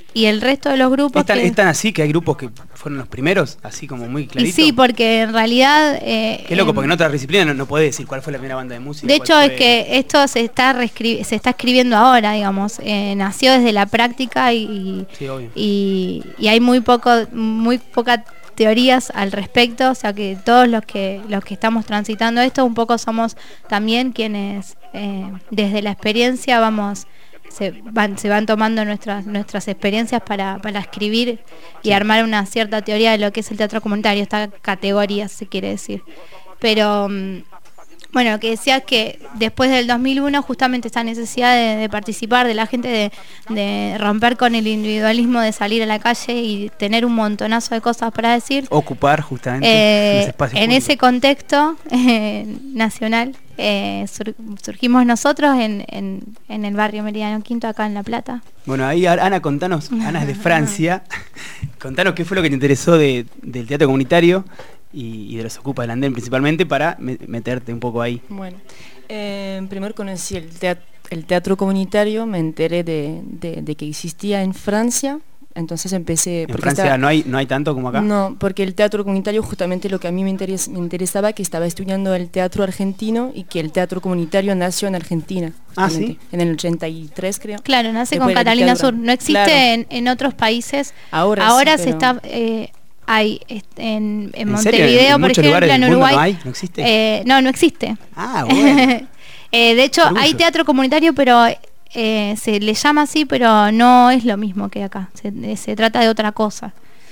y el resto de los grupos... ¿Están, que... ¿Están así, que hay grupos que fueron los primeros, así como muy Y clarito? sí, porque en realidad... Eh, Qué loco, en- porque en otras disciplinas no, no podés decir cuál fue la primera banda de música. De cuál hecho, fue- es que esto se está reescri- se está escribiendo ahora, digamos. Eh, nació desde la práctica y, Sí, obvio. y, y hay muy poco, muy pocas teorías al respecto. O sea que todos los que los que estamos transitando esto, un poco somos también quienes eh, desde la experiencia vamos se van se van tomando nuestras nuestras experiencias para, para escribir y armar una cierta teoría de lo que es el teatro comunitario, esta categoría se quiere decir. Pero mm, bueno, lo que decía es que después del dos mil uno justamente esta necesidad de, de participar, de la gente de, de romper con el individualismo, de salir a la calle y tener un montonazo de cosas para decir, Ocupar justamente eh, ese espacio en público. ese contexto eh, nacional eh, sur- surgimos nosotros en, en, en el barrio Meridiano Quinto, acá en La Plata. Bueno, ahí Ana, contanos, Ana es de Francia, contanos qué fue lo que te interesó de, del teatro comunitario y, y de los Ocupas del Andén principalmente para me- meterte un poco ahí. Bueno, eh, primero conocí el teatro, el teatro comunitario, me enteré de, de- de que existía en Francia, entonces empecé... En porque Francia estaba- no hay no hay tanto como acá. No, porque el teatro comunitario justamente lo que a mí me, interes- me interesaba, que estaba estudiando el teatro argentino y que el teatro comunitario nació en Argentina. Ah, justamente, ¿sí? En el ochenta y tres creo. Claro, nace Después con de la Catalina dictadura. Sur, no existe Claro. en, en otros países. Ahora sí, se pero- está... eh, hay este, en, en ¿En serio? Montevideo, ¿En por muchos ejemplo, lugares en del mundo Uruguay. no hay? ¿No existe? Eh, no, no existe. Ah, bueno. Eh, de hecho, Orgullo. hay teatro comunitario, pero eh, se le llama así, pero no es lo mismo que acá. Se, eh, se trata de otra cosa.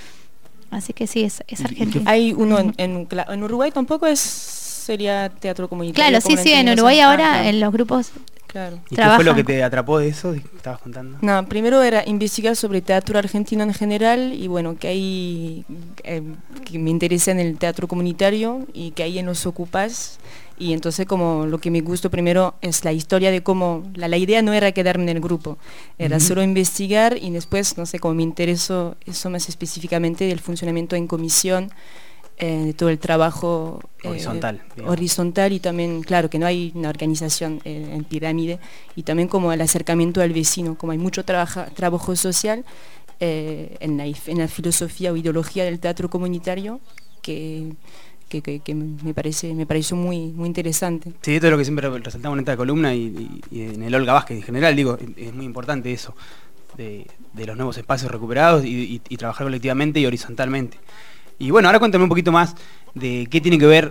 Así que sí, es, es argentino. Hay uno en, en, cla- en Uruguay tampoco es sería teatro comunitario. Claro, sí, como lo sí, en entendemos Uruguay acá. ahora Ah, claro. en los grupos Claro. ¿Y qué trabajan. fue lo que te atrapó de eso que estabas contando? No, primero era investigar sobre teatro argentino en general y bueno, que hay eh, que me interesa en el teatro comunitario y que hay en los Ocupas, y entonces como lo que me gustó primero es la historia de cómo, la, la idea no era quedarme en el grupo, era Ujú. solo investigar y después, no sé, como me interesó eso más específicamente del funcionamiento en comisión, eh, de todo el trabajo eh, Horizontal, digamos. horizontal y también, claro, que no hay una organización eh, en pirámide, y también como el acercamiento al vecino, como hay mucho trabaja- trabajo social eh, en, la, en la filosofía o ideología del teatro comunitario que, que, que- que me parece me pareció muy muy interesante. Sí, esto es lo que siempre resaltamos en esta columna y, y- y en el Olga Vázquez en general, digo, es muy importante eso, de, de los nuevos espacios recuperados y, y- y trabajar colectivamente y horizontalmente. Y bueno, ahora cuéntame un poquito más de qué tiene que ver,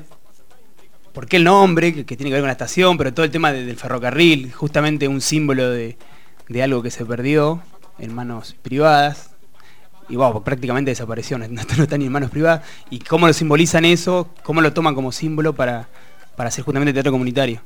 por qué el nombre, que, que tiene que ver con la estación, pero todo el tema de- del ferrocarril, justamente un símbolo de, de algo que se perdió en manos privadas. Y wow, prácticamente desapareció, no, no está ni en manos privadas. ¿Y cómo lo simbolizan eso? ¿Cómo lo toman como símbolo para, para hacer justamente teatro comunitario?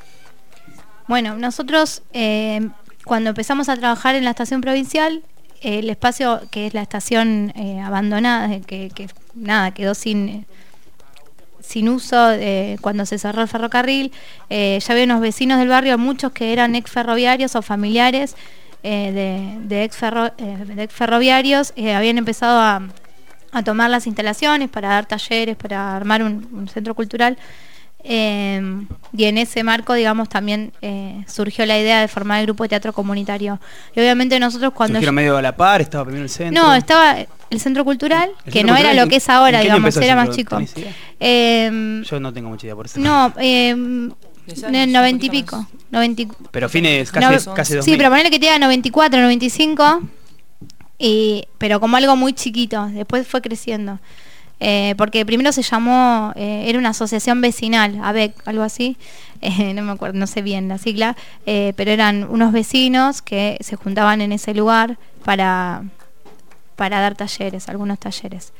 Bueno, nosotros eh, cuando empezamos a trabajar en la estación provincial, eh, el espacio que es la estación eh, abandonada, eh, que, que nada, quedó sin, eh, sin uso eh, cuando se cerró el ferrocarril, eh, ya había unos vecinos del barrio, muchos que eran ex ferroviarios o familiares eh, de, de, ex ferro, eh, de ex ferroviarios, eh, habían empezado a, a tomar las instalaciones para dar talleres, para armar un, un centro cultural. Eh, y en ese marco, digamos, también eh, surgió la idea de formar el grupo de teatro comunitario. Y obviamente nosotros cuando... ¿Surgieron medio a la par? ¿Estaba primero el centro? No, estaba el centro cultural, ¿El que centro no era cultural? lo que es ahora, ¿En qué año digamos, empezó el era más centro? chico. ¿Tenés idea? Eh, Yo no tengo mucha idea por eso. no, eh, en el noventa y pico. noventa, Pero fines casi, no, casi dos sí, mil. pero ponele que tenía noventa y cuatro, noventa y cinco, y, pero como algo muy chiquito, después fue creciendo. Eh, porque primero se llamó, eh, era una asociación vecinal, A B E C, algo así, eh, no me acuerdo, no sé bien la sigla, eh, pero eran unos vecinos que se juntaban en ese lugar para, para dar talleres, algunos talleres.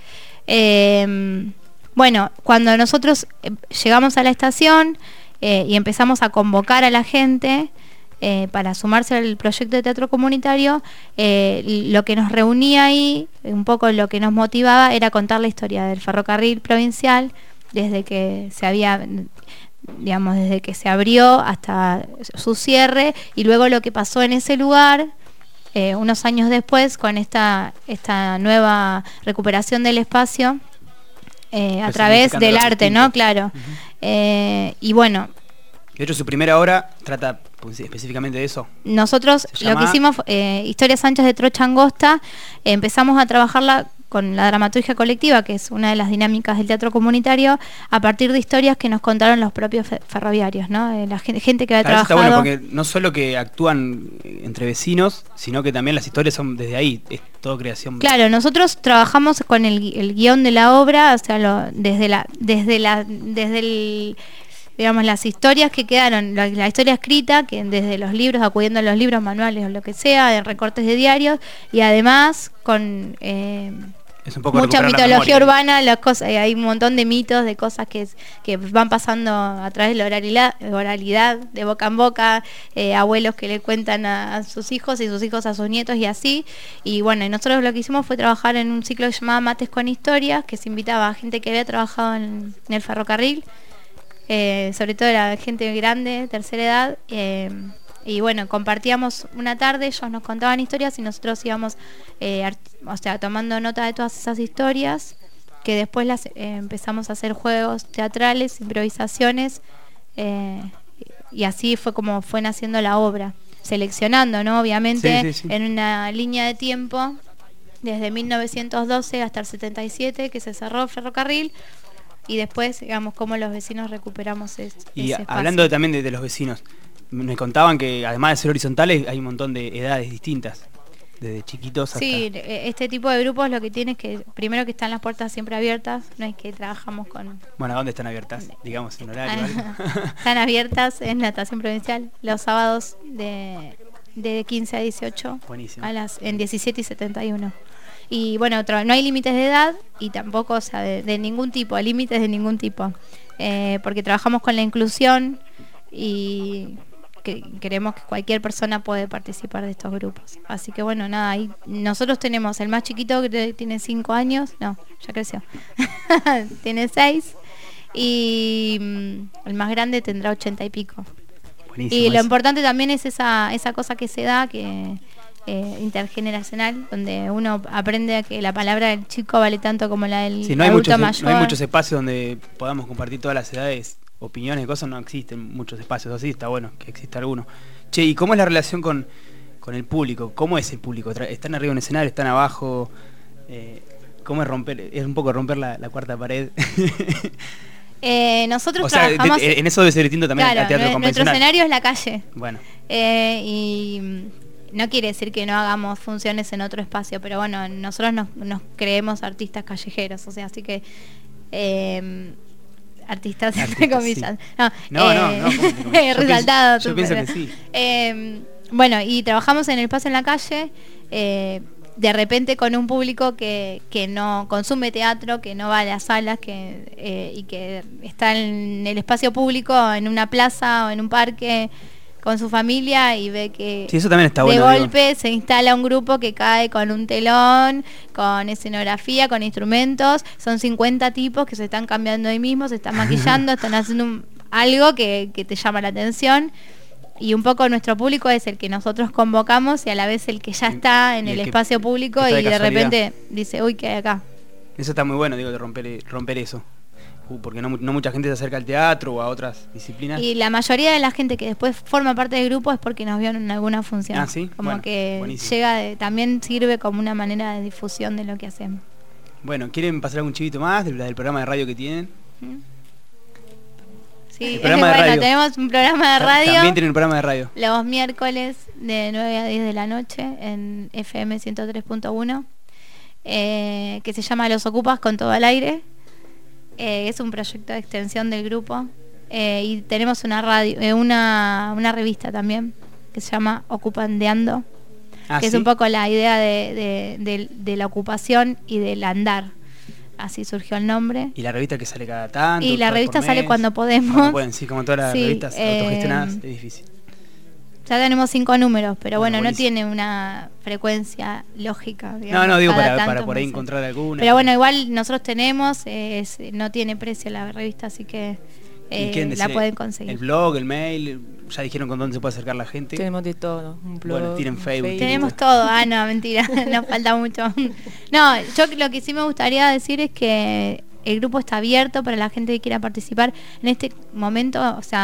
Eh, bueno, cuando nosotros eh, llegamos a la estación eh, y empezamos a convocar a la gente, Eh, para sumarse al proyecto de teatro comunitario, eh, lo que nos reunía ahí, un poco lo que nos motivaba, era contar la historia del ferrocarril provincial, desde que se había, digamos, desde que se abrió hasta su cierre, y luego lo que pasó en ese lugar, eh, unos años después, con esta, esta nueva recuperación del espacio, eh, a través del arte, ¿no? Claro. Eh, y bueno, De hecho, su primera obra trata pues, específicamente de eso. Nosotros Se lo llama- que hicimos, eh, Historias Anchas de Trocha Angosta, eh, empezamos a trabajarla con la dramaturgia colectiva, que es una de las dinámicas del teatro comunitario, a partir de historias que nos contaron los propios fe- ferroviarios, ¿no? Eh, la gente, gente que había Claro, eso está trabajado. bueno porque no solo que actúan eh, entre vecinos, sino que también las historias son desde ahí, es todo creación. Claro, nosotros trabajamos con el, gui- el guión de la obra, o sea, lo- desde la, desde la, desde el, digamos, las historias que quedaron, la, la historia escrita, que desde los libros, acudiendo a los libros, manuales o lo que sea, de recortes de diarios, y además con eh, Es un poco mucha recuperar la mitología memoria. urbana, las cosas, eh, hay un montón de mitos, de cosas que, es- que van pasando a través de la oralidad, oralidad de boca en boca, eh, abuelos que le cuentan a, a sus hijos y sus hijos a sus nietos y así. Y bueno, y nosotros lo que hicimos fue trabajar en un ciclo que se llamaba Mates con Historias, que se invitaba a gente que había trabajado en, en el ferrocarril, eh, sobre todo la gente grande, tercera edad. eh, y bueno, compartíamos una tarde, ellos nos contaban historias y nosotros íbamos, eh, art- o sea, tomando nota de todas esas historias, que después las eh, empezamos a hacer juegos teatrales, improvisaciones, eh, y así fue como fue naciendo la obra, seleccionando, ¿no? Obviamente, Sí, sí, sí. en una línea de tiempo, desde mil novecientos doce hasta el setenta y siete, que se cerró el ferrocarril, y después, digamos, cómo los vecinos recuperamos es- Y ese espacio. hablando de- también de, de los vecinos, me contaban que además de ser horizontales hay un montón de edades distintas, desde chiquitos hasta... Sí, eh, este tipo de grupos lo que tiene es que, primero que están las puertas siempre abiertas, no es que trabajamos con... Bueno, ¿a dónde están abiertas? Digamos, en horario. algo. Están abiertas en Natación Provincial los sábados de, de quince a dieciocho, Buenísimo. a las, en diecisiete y setenta y uno. Y bueno, tra- no hay límites de edad y tampoco, o sea, de, de ningún tipo, límites de ningún tipo, eh, porque trabajamos con la inclusión y que queremos que cualquier persona puede participar de estos grupos. Así que bueno, nada, ahí nosotros tenemos el más chiquito que tiene cinco años, no, ya creció, tiene seis, y mm, el más grande tendrá ochenta y pico. Buenísimo Y lo eso. importante también es esa, esa cosa que se da, que eh, intergeneracional, donde uno aprende a que la palabra del chico vale tanto como la del Sí, no hay, adulto muchos, mayor. no hay muchos espacios donde podamos compartir todas las edades, opiniones, cosas, no existen muchos espacios así, está bueno que exista alguno. Che, ¿y cómo es la relación con, con el público? ¿Cómo es el público? Tra- ¿Están arriba en un escenario? ¿Están abajo? Eh, ¿Cómo es romper? Es un poco romper la, la cuarta pared. Eh, nosotros O sea, de- trabajamos... en eso debe ser distinto también claro, al teatro nue- nuestro convencional. escenario es la calle. Bueno, Eh, y mm, no quiere decir que no hagamos funciones en otro espacio, pero bueno, nosotros nos, nos creemos artistas callejeros, o sea, así que eh, artistas entre Artistas, comillas. sí. No, No, no, eh, no, ¿cómo te comillas? Yo resaltado. pienso- yo pienso súper. que sí. Eh, bueno, y trabajamos en el espacio en la calle. eh, de repente con un público que, que no consume teatro, que no va a las salas, que eh, y que está en el espacio público, en una plaza o en un parque con su familia y ve que Sí, eso también está de bueno, digo. golpe se instala un grupo que cae con un telón, con escenografía, con instrumentos. Son cincuenta tipos que se están cambiando ahí mismo, se están maquillando, están haciendo un- algo que, que te llama la atención. Y un poco nuestro público es el que nosotros convocamos y a la vez el que ya está en y el, el que espacio público está de y de casualidad. repente dice, uy, ¿qué hay acá? eso está muy bueno, digo, de romper, romper eso. Uh, porque no, mu- no mucha gente se acerca al teatro o a otras disciplinas. Y la mayoría de la gente que después forma parte del grupo es porque nos vieron en alguna función. Ah, ¿sí? Como Bueno, que buenísimo. llega de- también sirve como una manera de difusión de lo que hacemos. Bueno, ¿quieren pasar algún chivito más del, del programa de radio que tienen? Sí, El es programa de bueno, radio. tenemos un programa de Ta- radio. También tienen un programa de radio. Los miércoles de nueve a diez de la noche en F M ciento tres punto uno, eh, que se llama Los Ocupas con todo al aire. Eh, es un proyecto de extensión del grupo. Eh, y tenemos una radio, eh, una, una revista también que se llama Ocupandeando, Ah, que ¿sí? es un poco la idea de, de- de- de la ocupación y del andar. Así surgió el nombre. Y la revista que sale cada tanto. Y la por revista sale mes. cuando podemos. Cuando pueden, sí, como todas las Sí, revistas eh, autogestionadas, es difícil. Ya tenemos cinco números, pero Bueno, bueno, no buenísimo. tiene una frecuencia lógica. No, digamos, no, digo cada para, para tantos por ahí meses. encontrar alguna. Pero bueno, igual nosotros tenemos, eh, es- no tiene precio la revista, así que ¿Y eh, quieren la decir pueden conseguir. El blog, el mail, ya dijeron con dónde se puede acercar la gente. Tenemos de todo, un blog, Bueno, tienen un Facebook. Tenemos todo, ah, no, mentira, nos falta mucho. No, yo lo que sí me gustaría decir es que el grupo está abierto para la gente que quiera participar. En este momento, o sea,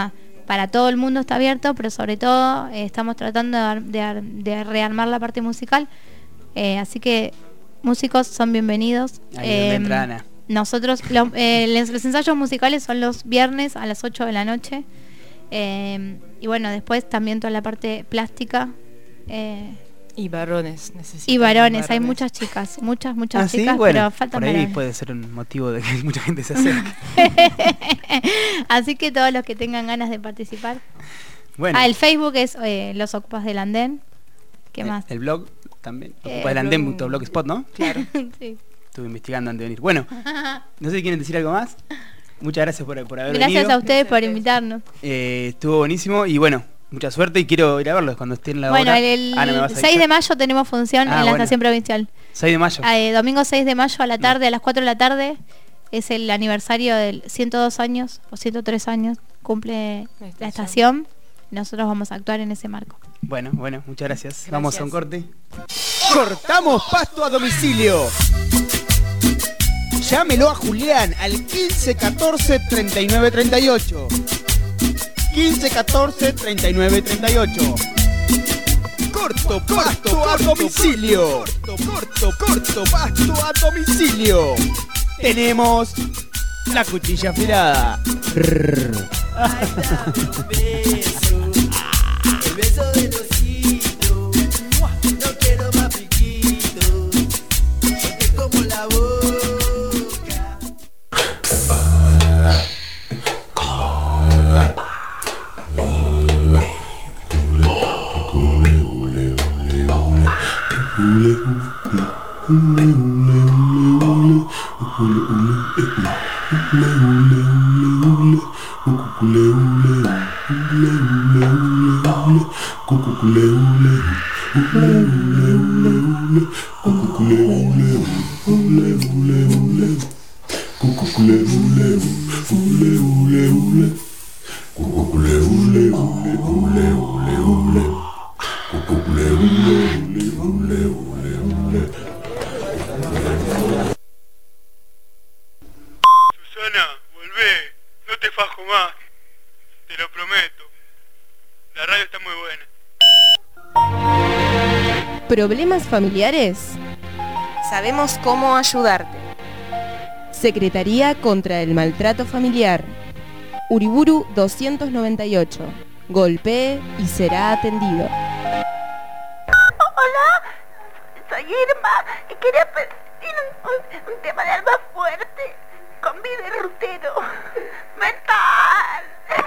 para todo el mundo está abierto, pero sobre todo eh, estamos tratando de, ar- de, ar- de rearmar la parte musical. Eh, así que músicos son bienvenidos. Ahí Eh, donde entra Ana. nosotros, lo- eh, los, los ensayos musicales son los viernes a las ocho de la noche. Eh, y bueno, después también toda la parte plástica. eh, Y varones, necesitan y varones, hay varones. muchas chicas, muchas, muchas Ah, ¿sí? chicas, Bueno, pero faltan por ahí varones. puede ser un motivo de que mucha gente se acerque. Así que todos los que tengan ganas de participar. Bueno. Ah, el Facebook es eh, Los Ocupas del Andén. ¿Qué El- más? El blog también. Eh, Ocupa del el Andén blog- punto blogspot, ¿no? Claro. Sí. Estuve investigando antes de venir. Bueno, no sé si quieren decir algo más. Muchas gracias por, por haber Gracias venido. a ustedes por invitarnos. Eh, estuvo buenísimo y bueno, mucha suerte y quiero ir a verlos cuando estén en la Bueno, hora. el, Ana, ¿me vas a seis de avisar? mayo tenemos función Ah, en la bueno. estación provincial. seis de mayo. Eh, domingo seis de mayo a la tarde, a las cuatro de la tarde, es el aniversario del ciento dos años o ciento tres años, cumple la estación. Nosotros vamos a actuar en ese marco. Bueno, bueno, muchas gracias. Vamos a un corte. Cortamos pasto a domicilio. Llámelo a Julián al quince catorce treinta y nueve treinta y ocho. quince catorce treinta y nueve treinta y ocho. Corto pasto a domicilio. Corto, corto, corto pasto a domicilio. Tenemos la cuchilla afilada. Rrr. El beso de losito, no quiero más piquito, porque como la boca. Susana, volvé, no te fajo más, te lo prometo. La radio está muy buena. ¿Problemas familiares? Sabemos cómo ayudarte. Secretaría contra el Maltrato Familiar. Uriburu doscientos noventa y ocho. Golpee y será atendido. Hola, soy Irma y quería pedir un, un, un tema de alma fuerte con Vive Rutero. ¡Mental!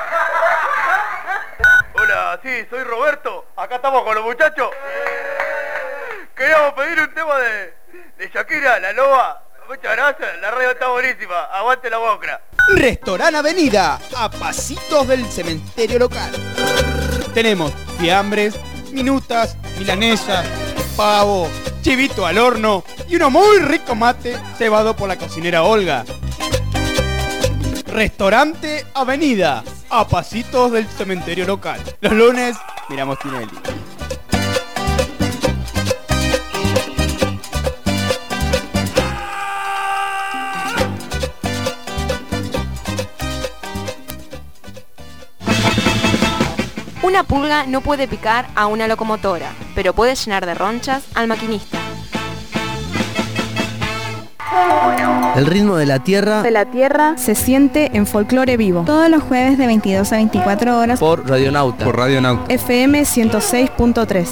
Hola, sí, soy Roberto. Acá estamos con los muchachos. Queríamos pedir un tema de, de Shakira, la loba. Muchas gracias, la radio está buenísima. Aguante la boca. Restaurant Avenida, a pasitos del cementerio local. Tenemos fiambres, minutas, milanesas, pavo, chivito al horno y uno muy rico mate cebado por la cocinera Olga. Restaurante Avenida, a pasitos del cementerio local. Los lunes miramos Tinelli. Una pulga no puede picar a una locomotora, pero puede llenar de ronchas al maquinista. El ritmo de la tierra de la tierra se siente en Folclore Vivo. Todos los jueves de veintidós a veinticuatro horas por Radionauta. Por Radionauta. F M ciento seis punto tres.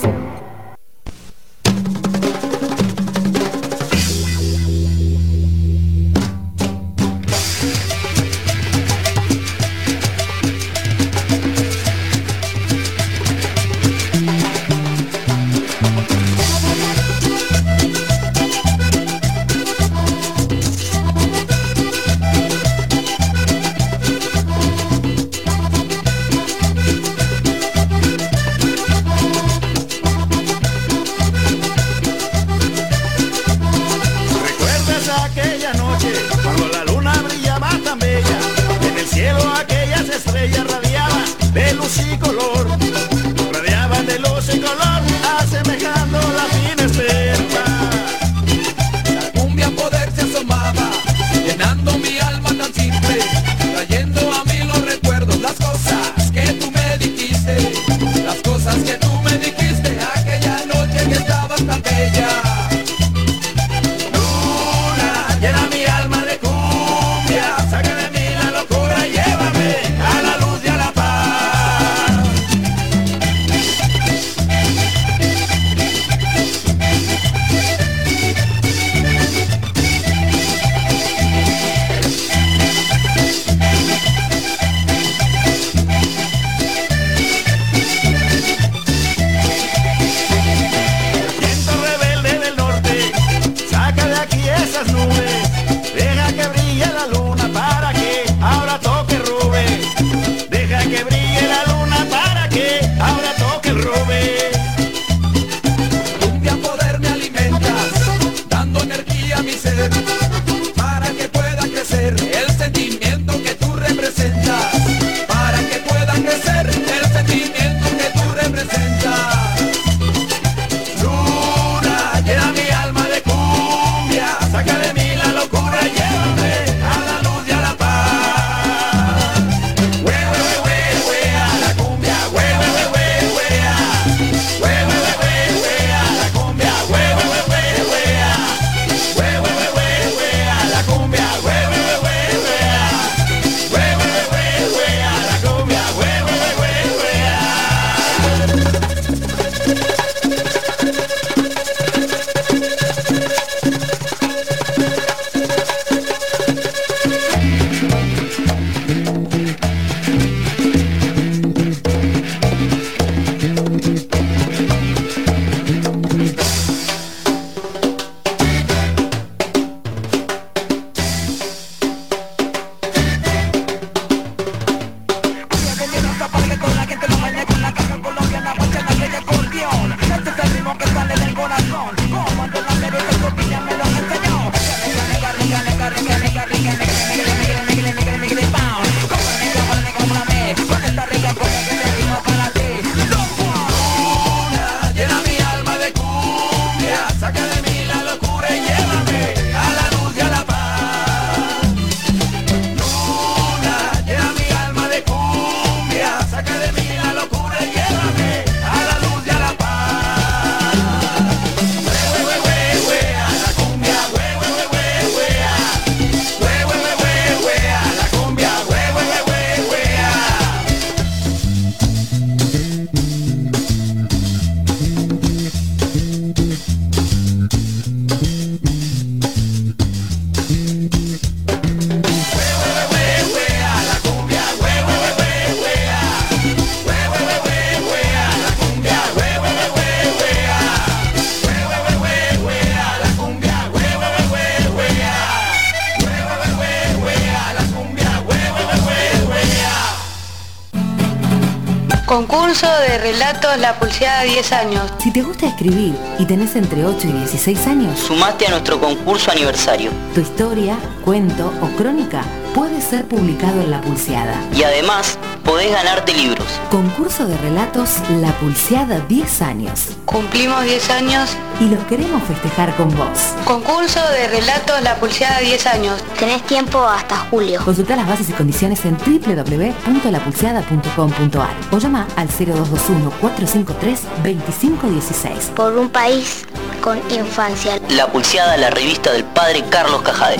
Concurso de relatos La Pulseada diez años. Si te gusta escribir y tenés entre ocho y dieciséis años, sumate a nuestro concurso aniversario. Tu historia, cuento o crónica puede ser publicado en La Pulseada. Y además, podés ganarte libros. Concurso de relatos La Pulseada diez años. Cumplimos diez años y los queremos festejar con vos. Concurso de relatos La Pulseada diez años. Tenés tiempo hasta julio. Consulta las bases y condiciones en doble u doble u doble u punto la pulseada punto com punto a r o llama al cero dos dos uno, cuatro cinco tres, dos cinco uno seis. Por un país con infancia. La Pulseada, la revista del padre Carlos Cajade.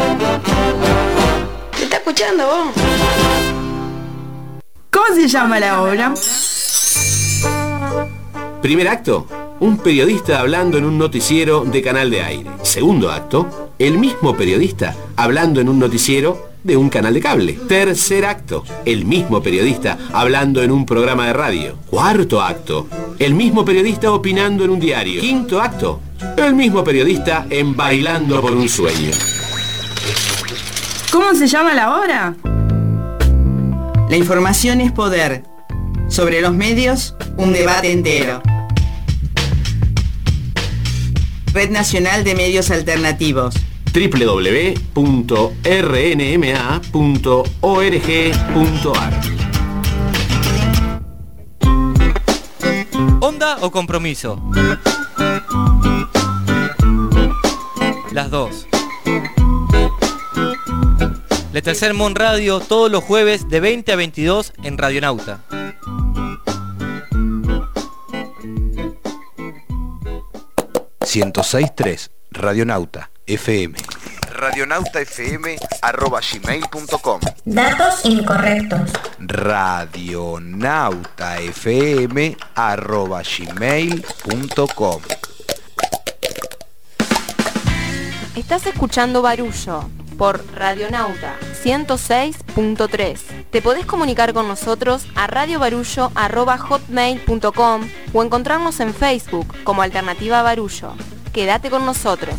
¿Me está escuchando vos? ¿Cómo se llama la obra? Primer acto, un periodista hablando en un noticiero de canal de aire. Segundo acto, el mismo periodista hablando en un noticiero de un canal de cable. Tercer acto, el mismo periodista hablando en un programa de radio. Cuarto acto, el mismo periodista opinando en un diario. Quinto acto, el mismo periodista en Bailando por un sueño. ¿Cómo se llama la obra? La información es poder. Sobre los medios, un debate entero. Red Nacional de Medios Alternativos. doble u doble u doble u punto r n m a punto org punto a r. ¿Onda o compromiso? Las dos. Le Tercer Mon Radio todos los jueves de veinte a veintidós en Radionauta. ciento seis punto tres Radionauta F M. radionautafm arroba gmail punto com. Datos incorrectos. radionautafm arroba gmail punto com. Estás escuchando Barullo por Radionauta ciento seis punto tres. Te podés comunicar con nosotros a radiobarullo arroba hotmail punto com o encontrarnos en Facebook como Alternativa Barullo. Quédate con nosotros.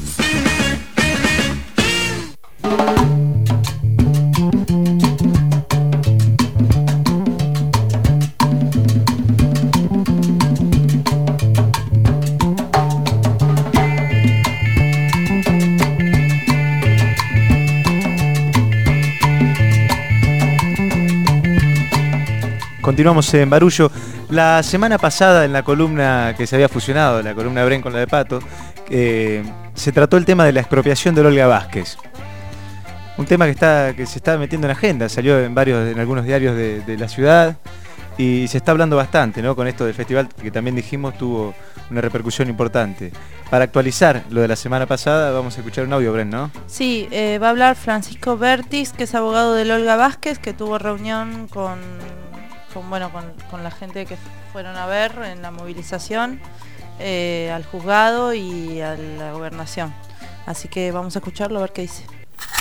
Continuamos en Barullo. La semana pasada, en la columna que se había fusionado, la columna de Bren con la de Pato, eh, se trató el tema de la expropiación de Olga Vázquez. Un tema que está que se está metiendo en agenda, salió en varios, en algunos diarios de, de la ciudad y se está hablando bastante, ¿no? Con esto del festival que también dijimos tuvo una repercusión importante. Para actualizar lo de la semana pasada, vamos a escuchar un audio, Bren, ¿no? Sí, eh, va a hablar Francisco Bertis, que es abogado de Olga Vázquez, que tuvo reunión con, con bueno con, con la gente que fueron a ver en la movilización, eh, al juzgado y a la gobernación. Así que vamos a escucharlo a ver qué dice.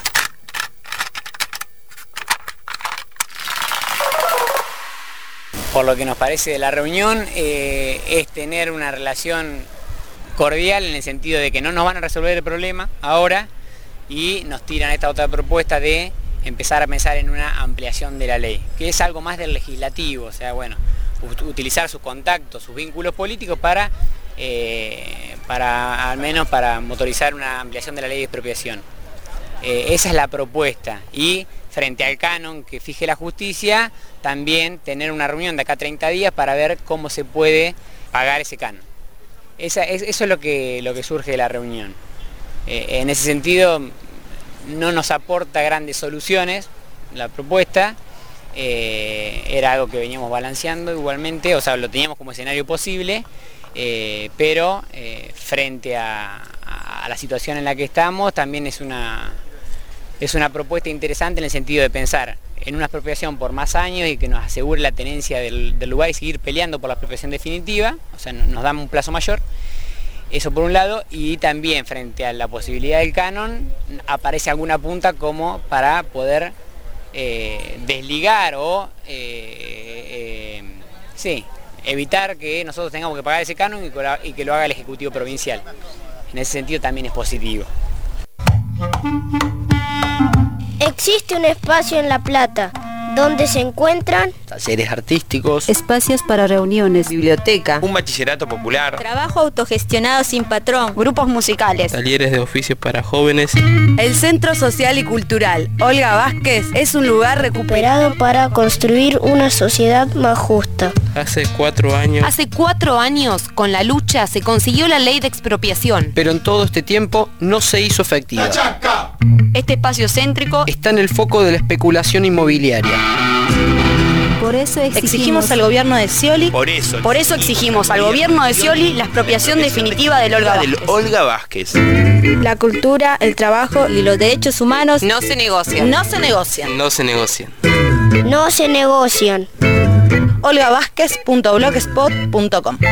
Por lo que nos parece de la reunión, eh, es tener una relación cordial en el sentido de que no nos van a resolver el problema ahora y nos tiran esta otra propuesta de empezar a pensar en una ampliación de la ley, que es algo más del legislativo, o sea, bueno, utilizar sus contactos, sus vínculos políticos para, eh, para al menos para motorizar una ampliación de la ley de expropiación. Eh, esa es la propuesta y frente al canon que fije la justicia, también tener una reunión de acá a treinta días para ver cómo se puede pagar ese canon. Esa, es, eso es lo que, lo que surge de la reunión. Eh, en ese sentido, no nos aporta grandes soluciones la propuesta, eh, era algo que veníamos balanceando igualmente, o sea, lo teníamos como escenario posible, eh, pero eh, frente a, a la situación en la que estamos, también es una... Es una propuesta interesante en el sentido de pensar en una expropiación por más años y que nos asegure la tenencia del, del lugar y seguir peleando por la expropiación definitiva, o sea, nos da un plazo mayor, eso por un lado, y también frente a la posibilidad del canon aparece alguna punta como para poder eh, desligar o eh, eh, sí, evitar que nosotros tengamos que pagar ese canon y que, lo, y que lo haga el Ejecutivo Provincial. En ese sentido también es positivo. Existe un espacio en La Plata donde se encuentran talleres artísticos, espacios para reuniones, biblioteca, un bachillerato popular, trabajo autogestionado sin patrón, grupos musicales, talleres de oficios para jóvenes. El Centro Social y Cultural Olga Vázquez es un lugar recuperado para construir una sociedad más justa. Hace cuatro años. Hace cuatro años, con la lucha, se consiguió la ley de expropiación. Pero en todo este tiempo no se hizo efectiva. Este espacio céntrico está en el foco de la especulación inmobiliaria. Por eso exigimos, exigimos al gobierno de Scioli. Por eso. Por eso exigimos al gobierno de Scioli la expropiación definitiva del Olga Vázquez. Del Olga Vázquez. La cultura, el trabajo y los derechos humanos no se negocian. No se negocian. No se negocian. No se negocian. olga vázquez punto blogspot punto com.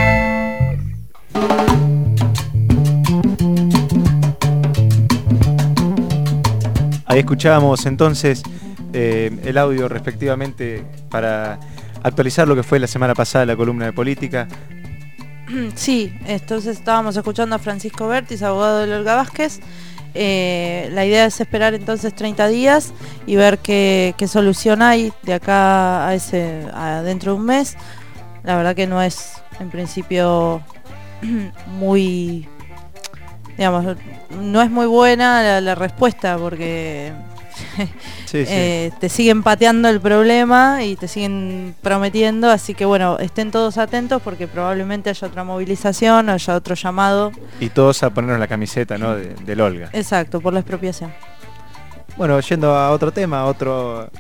Ahí escuchábamos entonces eh, el audio respectivamente para actualizar lo que fue la semana pasada la columna de política. Sí, entonces estábamos escuchando a Francisco Bertis, abogado de Olga Vázquez. Eh, la idea es esperar entonces treinta días y ver qué, qué solución hay de acá a ese a dentro de un mes. La verdad que no es en principio muy, digamos, no es muy buena la, la respuesta porque sí, sí. Eh, te siguen pateando el problema y te siguen prometiendo, así que bueno, estén todos atentos porque probablemente haya otra movilización, haya otro llamado. Y todos a ponernos la camiseta, ¿no? de, del Olga. Exacto, por la expropiación. Bueno, yendo a otro tema, otro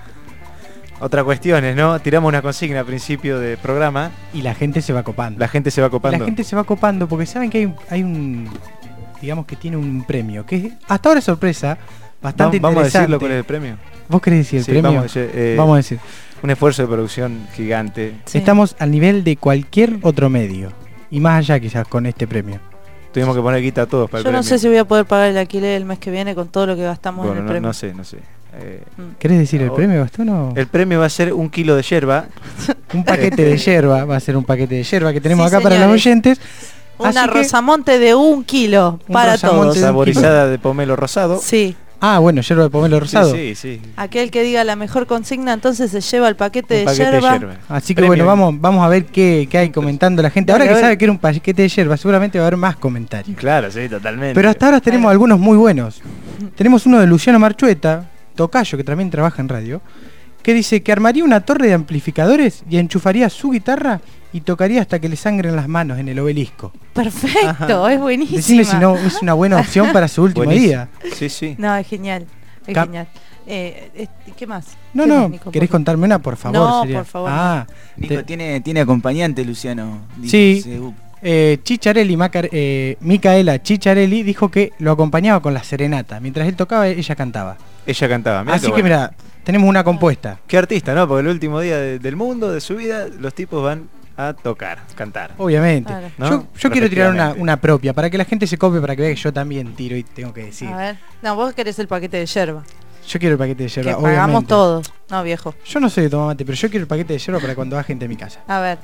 otras cuestiones, ¿no? Tiramos una consigna a principio de programa. Y la gente se va copando. La gente se va copando. La gente se va copando porque saben que hay, hay un, digamos que tiene un premio, que hasta ahora es sorpresa, bastante vamos, interesante. ¿Vamos a decirlo cuál es el premio? ¿Vos querés decir el sí, premio? Vamos a, decir, eh, vamos a decir. Un esfuerzo de producción gigante. Sí. Estamos al nivel de cualquier otro medio. Y más allá quizás con este premio. Tuvimos que poner guita a todos para Yo el no premio. sé si voy a poder pagar el alquiler el mes que viene con todo lo que gastamos bueno, en el no, premio. no sé, no sé. Eh, ¿Querés decir el premio, Gastón? O? El premio va a ser un kilo de yerba. Un paquete de yerba, va a ser un paquete de yerba que tenemos sí, acá señores. para los oyentes. Una rosamonte de un kilo un para todos. Saborizada de pomelo rosado. Sí. Ah, bueno, yerba de pomelo rosado. Sí, sí, sí. Aquel que diga la mejor consigna entonces se lleva el paquete, un paquete de, yerba. de yerba. Así que Premio. bueno, vamos, vamos a ver qué, qué hay comentando la gente. Ahora que sabe que era un paquete de yerba, seguramente va a haber más comentarios. Claro, sí, totalmente. Pero hasta ahora tenemos algunos muy buenos. Tenemos uno de Luciano Marchueta, tocayo, que también trabaja en radio, que dice que armaría una torre de amplificadores y enchufaría su guitarra y tocaría hasta que le sangren las manos en el obelisco. Perfecto, Ajá. Es buenísimo. Decime si no es una buena opción para su último buenísimo. día. Sí, sí. No, es genial. Es Cap genial. Eh, ¿Qué más? No, ¿Qué no, más, Nico, ¿querés por contarme una, por favor? No, sería? por favor. Ah, Nico, te... tiene, tiene acompañante, Luciano. Sí. Se... Eh, Chicharelli, Macar, eh, Micaela Chicharelli dijo que lo acompañaba con la serenata. Mientras él tocaba, ella cantaba. Ella cantaba. Mirá Así que que bueno. mira, tenemos una compuesta. Qué artista, ¿no? Porque el último día de, del mundo, de su vida, los tipos van a tocar, cantar. Obviamente. Claro. ¿No? Yo, yo quiero tirar una, una propia, para que la gente se copie, para que vea que yo también tiro y tengo que decir. A ver. No, vos querés el paquete de yerba. Yo quiero el paquete de yerba, que obviamente. pagamos todos. No, viejo. Yo no soy de tomar mate, pero yo quiero el paquete de yerba para cuando va gente a mi casa. A ver.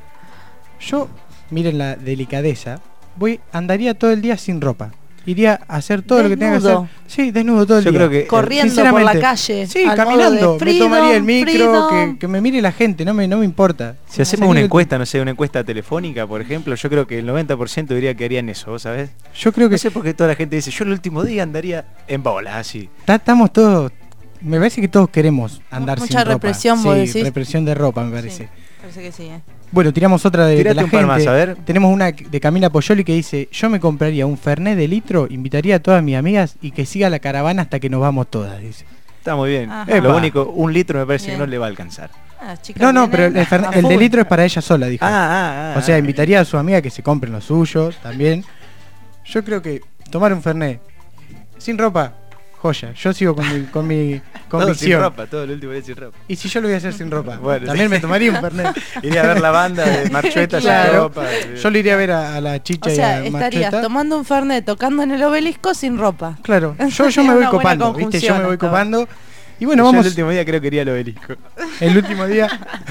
Yo, miren la delicadeza, voy andaría todo el día sin ropa. Iría a hacer todo desnudo. lo que tenga que hacer. Sí, desnudo todo el Yo día. Creo que, corriendo por la calle. Sí, al caminando. modo de freedom, me tomaría el micro, que, freedom. que me mire la gente, no me, no me importa. Si hacemos una encuesta, no sé, una encuesta telefónica, por ejemplo, yo creo que el noventa por ciento diría que harían eso, ¿vos sabés? Yo creo que... No sé por qué toda la gente dice, yo el último día andaría en bolas, así. Estamos todos... Me parece que todos queremos andar Mucha sin ropa. represión, sí, vos decís. represión de ropa, me parece. Sí, parece que sí, ¿eh? Bueno, tiramos otra de, de la un gente. par más, a ver. Tenemos una de Camila Poyoli que dice: yo me compraría un Fernet de litro, invitaría a todas mis amigas y que siga la caravana hasta que nos vamos todas, dice. Está muy bien. Ajá. Lo único, un litro me parece Bien. que no le va a alcanzar. Ah, No, no, pero el, Fernet, el de litro es para ella sola, dijo. Ah, ah, ah, o sea, ah. invitaría a su amiga que se compren los suyos también. Yo creo que tomar un Fernet sin ropa, joya. Yo sigo con mi, con mi convicción. Todo sin ropa, todo el último día sin ropa. Y si yo lo voy a hacer sin ropa, bueno, también sí. me tomaría un Fernet. Iría a ver la banda de Marchueta Claro. sin ropa. Yo lo iría a ver a, a la chicha O sea, y a estarías Marchueta. tomando un Fernet, tocando en el obelisco sin ropa. Claro, yo, yo me voy Una buena copando, ¿viste? Yo me voy conjunción, copando. Y bueno, Yo vamos. el último día creo que iría al obelisco. El último día.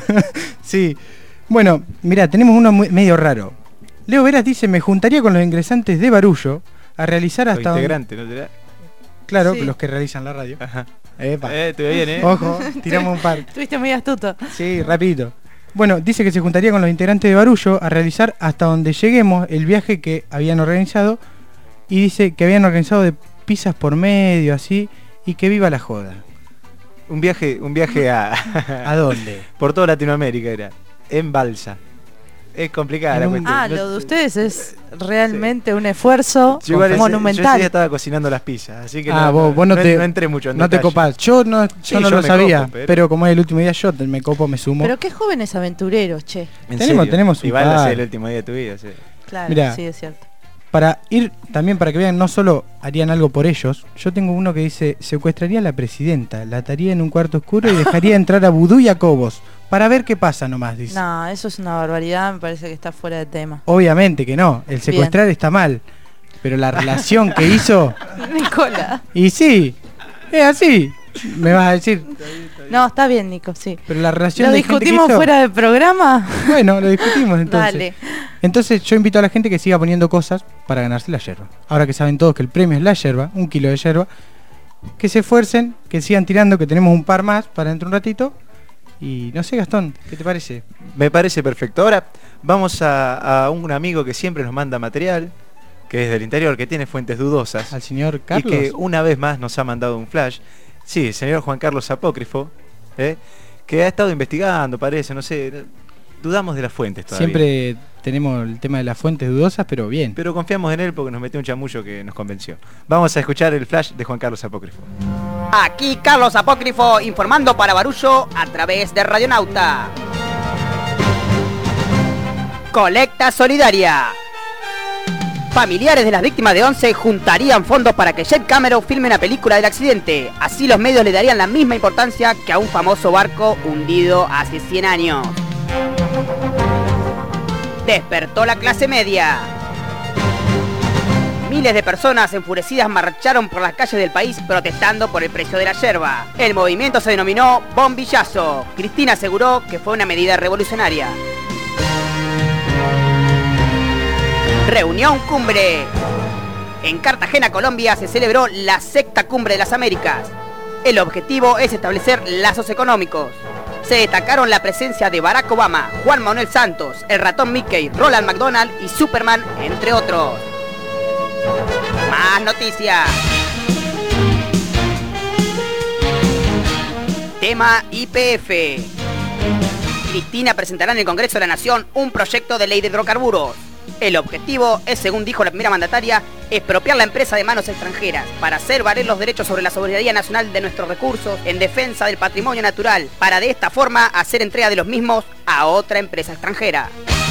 Sí. Bueno, mirá, tenemos uno muy, medio raro. Leo Veras dice: me juntaría con los ingresantes de Barullo a realizar Soy hasta. Donde... integrante, ¿no será? Claro, Sí. los que realizan la radio. Ajá. Epa. Eh, estuve bien, ¿eh? Ojo, tiramos un par. Estuviste muy astuto. Sí, rapidito. Bueno, dice que se juntaría con los integrantes de Barullo a realizar hasta donde lleguemos el viaje que habían organizado. Y dice que habían organizado de pizzas por medio, así, y que viva la joda. Un viaje, un viaje a... ¿A dónde? Por toda Latinoamérica era. En balsa. Es complicada la En un- cuestión. Ah, No- lo de ustedes es realmente un esfuerzo Yo igual ese- Yo ese monumental. día estaba cocinando las pizzas, así que Ah, no, vos, vos no, no- te, no entré mucho en no te detalle. copás. Yo no, yo Sí, no yo lo me sabía, copo, pero... pero- como es el último día, yo te- me copo, me sumo. Pero qué jóvenes aventureros, che. ¿En Tenemos- serio? tenemos un Igual va a par. ser el último día de tu vida, sí. Claro, Mirá. sí, es cierto. Para ir, también para que vean, no solo harían algo por ellos, yo tengo uno que dice, secuestraría a la presidenta, la ataría en un cuarto oscuro y dejaría entrar a Vudú y a Cobos, para ver qué pasa nomás, dice. No, eso es una barbaridad, me parece que está fuera de tema. Obviamente que no, el secuestrar está mal, pero la relación que hizo, Nicola. y sí, es así, me vas a decir, No, está bien, Nico, sí. pero la relación ¿Lo de gente que discutimos hizo- fuera del programa? Bueno, lo discutimos entonces. Dale. Entonces yo invito a la gente que siga poniendo cosas para ganarse la yerba. Ahora que saben todos que el premio es la yerba, un kilo de yerba, que se esfuercen, que sigan tirando, que tenemos un par más para dentro de un ratito. Y no sé, Gastón, ¿qué te parece? Me parece perfecto. Ahora vamos a, a un amigo que siempre nos manda material, que es del interior, que tiene fuentes dudosas. Al señor Carlos. Y que una vez más nos ha mandado un flash. Sí, el señor Juan Carlos Apócrifo, ¿eh? que ha estado investigando, parece, no sé. Dudamos de las fuentes todavía. Siempre tenemos el tema de las fuentes dudosas, pero bien. Pero confiamos en él porque nos metió un chamullo que nos convenció. Vamos a escuchar el flash de Juan Carlos Apócrifo. Aquí Carlos Apócrifo informando para Barullo a través de Radionauta. Colecta solidaria. Familiares de las víctimas de once juntarían fondos para que Jet Cameron filme una película del accidente. Así los medios le darían la misma importancia que a un famoso barco hundido hace cien años. Despertó la clase media. Miles de personas enfurecidas marcharon por las calles del país protestando por el precio de la yerba. El movimiento se denominó Bombillazo. Cristina aseguró que fue una medida revolucionaria. Reunión cumbre. En Cartagena, Colombia, se celebró la sexta cumbre de las Américas. El objetivo es establecer lazos económicos. Se destacaron la presencia de Barack Obama, Juan Manuel Santos, el ratón Mickey, Ronald McDonald y Superman, entre otros. Más noticias. Tema I P F. Cristina presentará en el Congreso de la Nación un proyecto de ley de hidrocarburos. El objetivo es, según dijo la primera mandataria, expropiar la empresa de manos extranjeras para hacer valer los derechos sobre la soberanía nacional de nuestros recursos en defensa del patrimonio natural, para de esta forma hacer entrega de los mismos a otra empresa extranjera.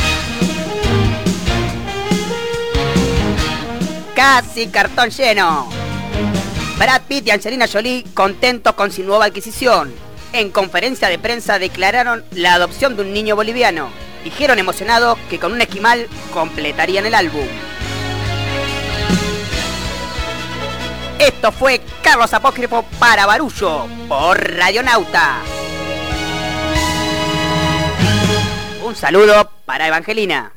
Casi cartón lleno. Brad Pitt y Angelina Jolie contentos con su nueva adquisición. En conferencia de prensa declararon la adopción de un niño boliviano. Dijeron emocionados que con un esquimal completarían el álbum. Esto fue Carlos Apócrifo para Barullo por Radionauta. Un saludo para Evangelina.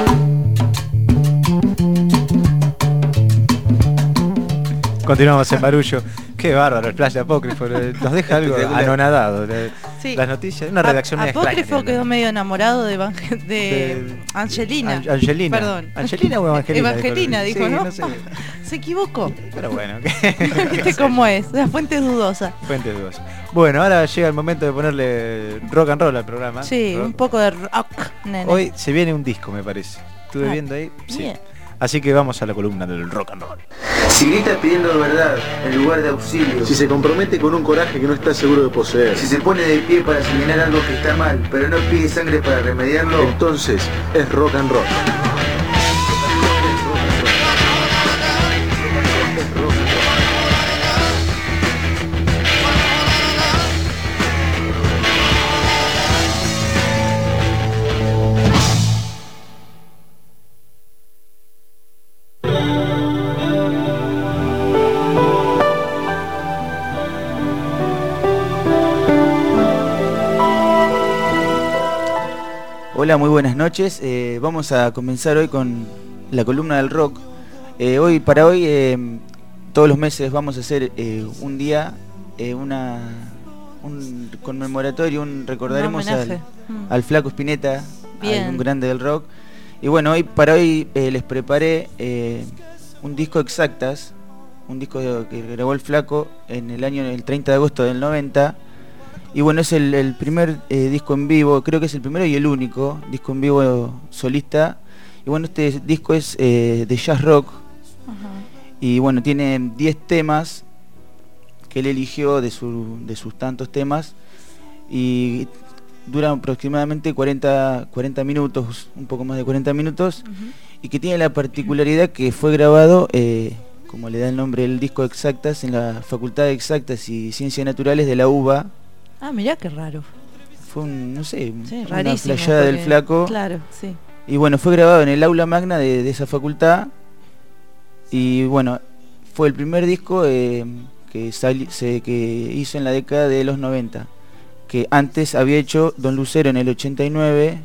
Continuamos en Barullo. Qué bárbaro el flash de Apócrifo. Nos deja algo Espectacular. anonadado. de- Sí. Las noticias, una redacción media Apócrifo extraña. quedó medio enamorado de, Evangel- de, De- Angelina. An- Angelina. Perdón. ¿Angelina o Evangelina? Evangelina, dijo, Sí, ¿no? no sé. Se equivocó. Pero bueno, ¿Viste cómo es? La fuente es dudosa. fuentes dudosas. Bueno, ahora llega el momento de ponerle rock and roll al programa. Sí, Rock. un poco de rock, nene. Hoy se viene un disco, me parece. Estuve Ah, viendo ahí. Sí. bien. Así que vamos a la columna del rock and roll. Si grita pidiendo verdad en lugar de auxilio. Si se compromete con un coraje que no está seguro de poseer. Si se pone de pie para señalar algo que está mal, pero no pide sangre para remediarlo. Entonces es rock and roll. Hola, muy buenas noches. Eh, vamos a comenzar hoy con la columna del rock. Eh, hoy para hoy eh, todos los meses vamos a hacer eh, un día, eh, una un conmemoratorio, un recordaremos Un al, homenaje. Mm. al Flaco Spinetta, Bien. un grande del rock. Y bueno, hoy para hoy eh, les preparé eh, un disco Exactas, un disco que grabó el Flaco en el año el treinta de agosto del noventa. Y bueno, es el, el primer eh, disco en vivo, creo que es el primero y el único disco en vivo solista. Y bueno, este disco es eh, de jazz rock. Ajá. Y bueno, tiene diez temas que él eligió de, su, de sus tantos temas. Y dura aproximadamente cuarenta, cuarenta minutos, un poco más de cuarenta minutos. Uh-huh. Y que tiene la particularidad que fue grabado, eh, como le da el nombre el disco Exactas, en la Facultad de Exactas y Ciencias Naturales de la U B A. Ah, mirá qué raro. Fue un, no sé, sí, una rarísimo, playada porque, del Flaco. Claro, sí. Y bueno, fue grabado en el aula magna de, de esa facultad. Y bueno, fue el primer disco eh, que, sali, se, que hizo en la década de los noventa. Que antes había hecho Don Lucero en el ochenta y nueve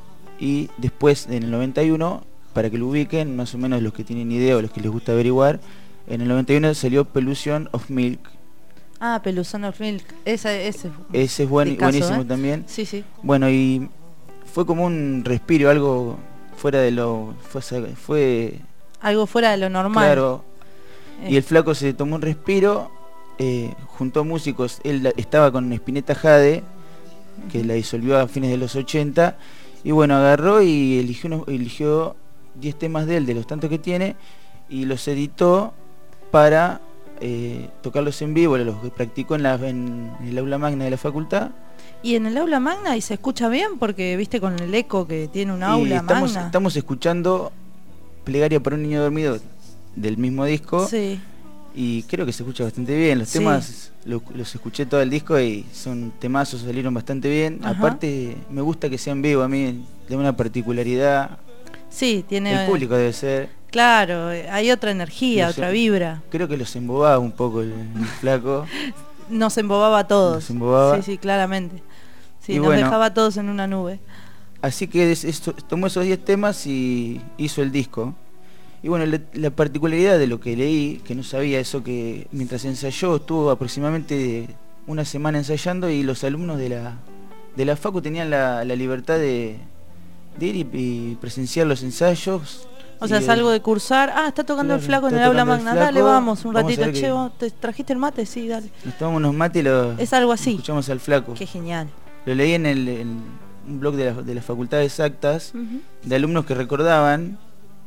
y después en el noventa y uno, para que lo ubiquen, más o menos los que tienen idea o los que les gusta averiguar, en el noventa y uno salió Pollution of Milk. Ah, Pollution of Milk, esa, ese, ese es buen, discazo, buenísimo ¿eh? también. Sí, sí. Bueno, y fue como un respiro, algo fuera de lo... Fue, fue algo fuera de lo normal. Claro. Eh. Y el Flaco se tomó un respiro, eh, juntó músicos, él estaba con Spinetta Jade, que uh-huh. la disolvió a fines de los ochenta, y bueno, agarró y eligió unos, eligió diez temas de él, de los tantos que tiene, y los editó para eh, tocarlos en vivo, los que practicó en, la, en el aula magna de la facultad. Y en el aula magna, y se escucha bien, porque viste con el eco que tiene un aula estamos, magna. Estamos escuchando Plegaria para un niño dormido del mismo disco. Sí. Y creo que se escucha bastante bien. Los sí. temas los, los escuché todo el disco y son temazos, salieron bastante bien. Ajá. Aparte, me gusta que sea en vivo, a mí tiene una particularidad. Sí, tiene... El público debe ser... Claro, hay otra energía, los, otra vibra. Creo que los embobaba un poco el, el Flaco. Nos embobaba a todos. Nos embobaba. Sí, sí, claramente. Sí, y nos bueno, dejaba a todos en una nube. Así que es, es, tomó esos diez temas y hizo el disco. Y bueno, la, la particularidad de lo que leí, que no sabía eso, que mientras ensayó estuvo aproximadamente una semana ensayando y los alumnos de la de la facu tenían la, la libertad de, de ir y, y presenciar los ensayos. O sea, salgo de cursar, ah, está tocando claro, el Flaco en el aula magna, el dale, vamos, un vamos ratito, che, vos, ¿te trajiste el mate? Sí, dale. Nos tomamos unos mates y lo, es algo así. Escuchamos al Flaco. Qué genial. Lo leí en, el, en un blog de la, de la Facultad de Exactas, uh-huh. de alumnos que recordaban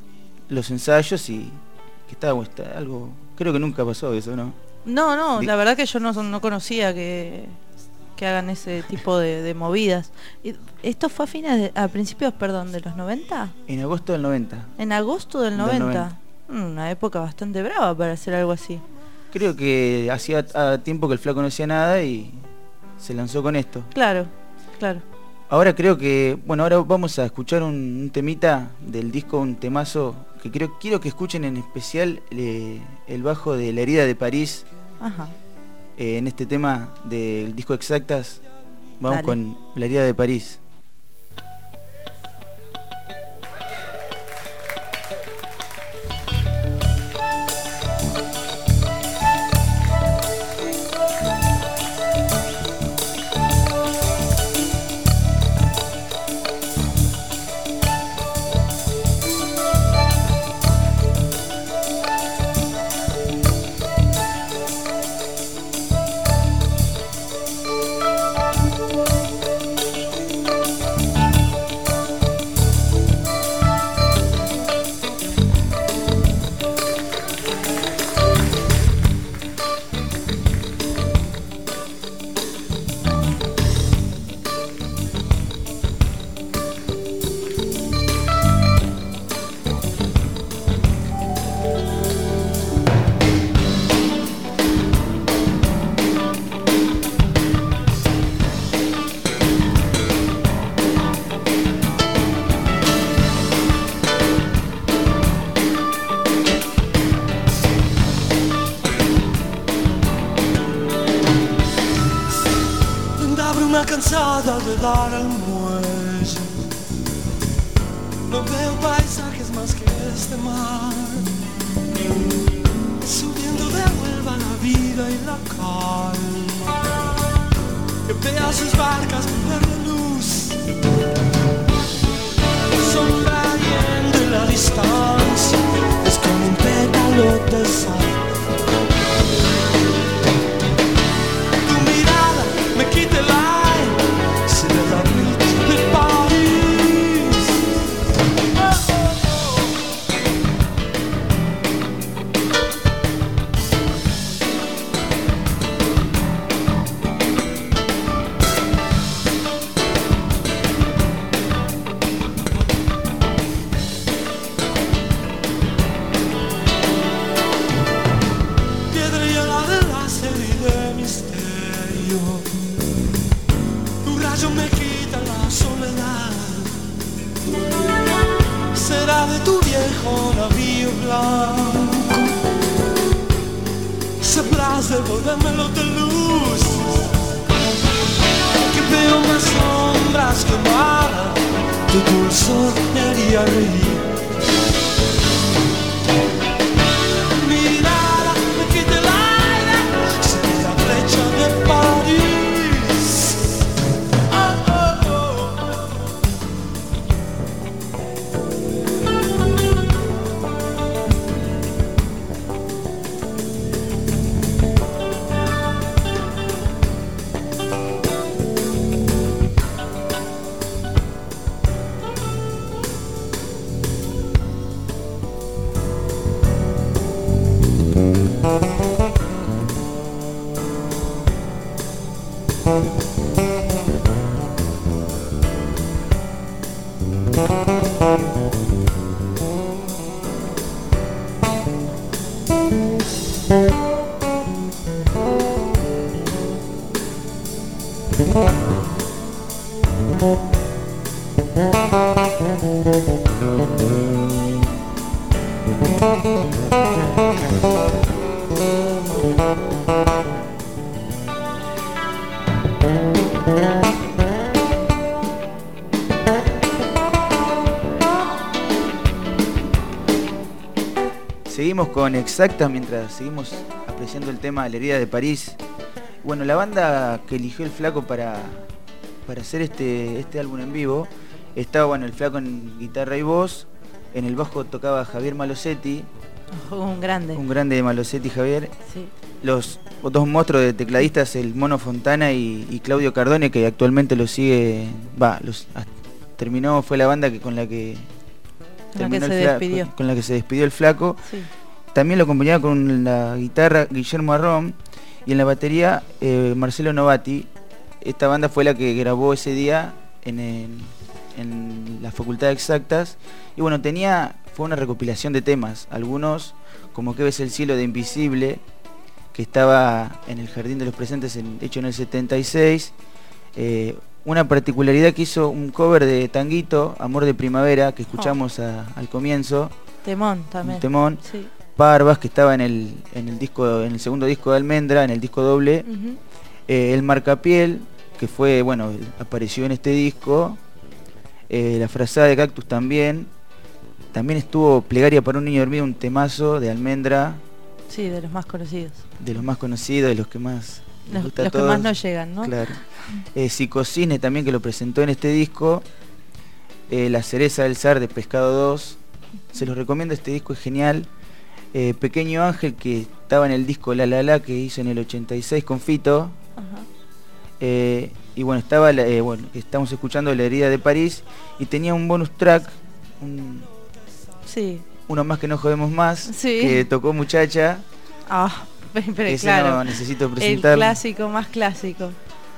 los ensayos y que estaba, estaba algo, creo que nunca pasó eso, ¿no? No, no, la verdad que yo no, no conocía que, que hagan ese tipo de, de movidas. ¿Esto fue a fines, de, a principios, perdón, de los noventa? En agosto del noventa. En agosto del noventa. noventa. Una época bastante brava para hacer algo así. Creo que hacía tiempo que el Flaco no hacía nada y se lanzó con esto. Claro, claro. Ahora creo que, bueno, ahora vamos a escuchar un, un temita del disco, un temazo que creo quiero que escuchen en especial eh, el bajo de La herida de París. Ajá. Eh, en este tema del disco Exactas, vamos Dale. Con La herida de París. Cansada de dar al muelle, no veo paisajes más que este mar, subiendo la calma, que vea sus barcas ver la luz, sonriendo en la distancia, es como un pétalo de sal. Tu mirada me quita el aire, c'est la nuit de Paris. Oh, oh, oh. Piedra llena de láser y de misterio, tu rayo me quita la soledad. Será de tu viejo navío blanco, sabrás devolvérmelo de luz, que veo más sombras que mar, tu dulzor me haría reír. Mi mirada me quita el aire, sobre la brecha de París. Oh, oh, oh. Seguimos con Exactas mientras seguimos apreciando el tema La herida de París. Bueno, la banda que eligió el Flaco para, para hacer este, este álbum en vivo estaba, bueno, el Flaco en guitarra y voz, en el bajo tocaba Javier Malosetti. Oh, un grande. Un grande de Malosetti, Javier. Sí. Los dos monstruos de tecladistas, el Mono Fontana y, y Claudio Cardone, que actualmente lo sigue, va, los terminó, fue la banda que con la que Con la que terminó se el Flaco, despidió. con, con la que se despidió el Flaco. Sí. También lo acompañaba con la guitarra Guillermo Arrón y en la batería eh, Marcelo Novati. Esta banda fue la que grabó ese día en, el, en la Facultad de Exactas. Y bueno, tenía, fue una recopilación de temas. Algunos, como Que ves el cielo de Invisible, que estaba en el Jardín de los Presentes, en, hecho en el setenta y seis. Eh, una particularidad que hizo un cover de Tanguito, Amor de Primavera, que escuchamos a, al comienzo. Temón también. Un temón. Sí. Parvas, que estaba en el, en el disco, en el segundo disco de Almendra, en el disco doble. Uh-huh. eh, el Marcapiel, que fue, bueno, apareció en este disco. Eh, la Frazada de Cactus también. También estuvo Plegaria para un niño dormido, un temazo de Almendra. Sí, de los más conocidos. De los más conocidos, de los que más les Los, gusta a los que todos. más no llegan, ¿no? Claro. Eh, Psicocine también, que lo presentó en este disco. Eh, La Cereza del Zar de Pescado dos. Se los recomiendo, este disco es genial. Eh, Pequeño Ángel, que estaba en el disco La La La, que hizo en el ochenta y seis con Fito. Ajá. Eh, y bueno, estaba la, eh, bueno, estamos escuchando La herida de París y tenía un bonus track, un, sí. uno más que no jodemos más, sí. que tocó Muchacha. Ah, pero Ese claro. no necesito presentar. El clásico más clásico.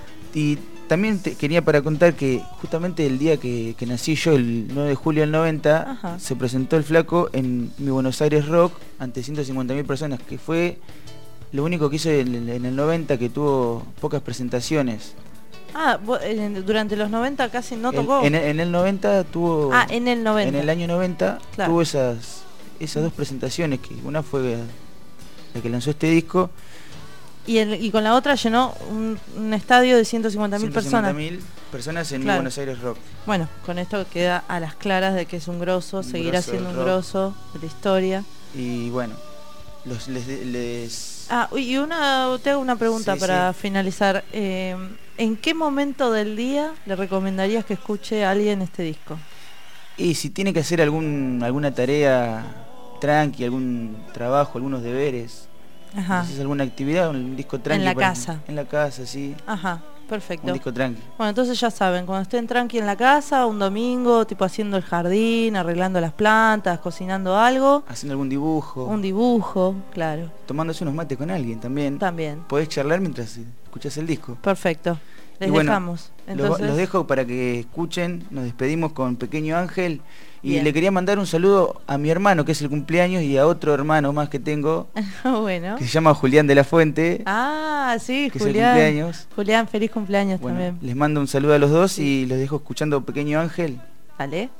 Y también te quería para contar que justamente el día que, que nací yo, el nueve de julio del noventa, Ajá. se presentó el Flaco en mi Buenos Aires Rock ante ciento cincuenta mil personas, que fue lo único que hizo en, en el noventa, que tuvo pocas presentaciones. Ah, vos, en- durante los noventa casi no El- tocó. en, en el noventa tuvo... Ah, en el noventa. En el año noventa Claro. tuvo esas, esas dos presentaciones, que una fue la que lanzó este disco. Y, el- y con la otra llenó un, un estadio de ciento cincuenta mil personas. mil personas en mi Claro. Buenos Aires Rock. Bueno, con esto queda a las claras de que es un grosso, Un seguirá grosso siendo del un rock. grosso de la historia. Y bueno, los les, les... Ah, y una, te hago una pregunta Sí, para sí. finalizar. Eh, ¿En qué momento del día le recomendarías que escuche a alguien este disco? Y si tiene que hacer algún alguna tarea tranqui, algún trabajo, algunos deberes, Ajá. si haces alguna actividad, un disco tranqui. En la para- casa. En la casa, sí. Ajá, perfecto. Un disco tranqui. Bueno, entonces ya saben, cuando estén tranqui en la casa, un domingo, tipo haciendo el jardín, arreglando las plantas, cocinando algo, Haciendo algún dibujo. un dibujo, claro. Tomándose unos mates con alguien también. También. Podés charlar mientras escuchas el disco. Perfecto. Les Y bueno, dejamos. Los, Entonces, los dejo para que escuchen, nos despedimos con Pequeño Ángel y Bien. le quería mandar un saludo a mi hermano que es el cumpleaños y a otro hermano más que tengo bueno. que se llama Julián de la Fuente. Ah, sí, que es el Julián. cumpleaños. Julián, feliz cumpleaños Bueno, también. les mando un saludo a los dos y los dejo escuchando Pequeño Ángel. Vale.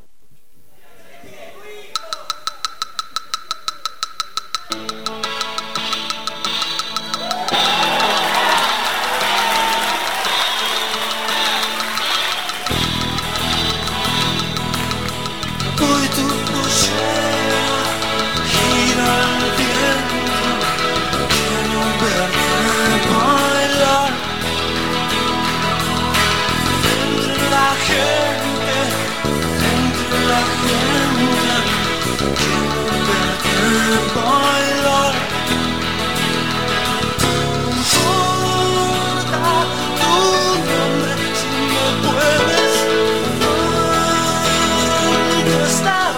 Hoy tu pollera gira el viento, quiero verte bailar entre la gente, entre la gente, quiero verte bailar. No importa tu nombre si me puedes estar.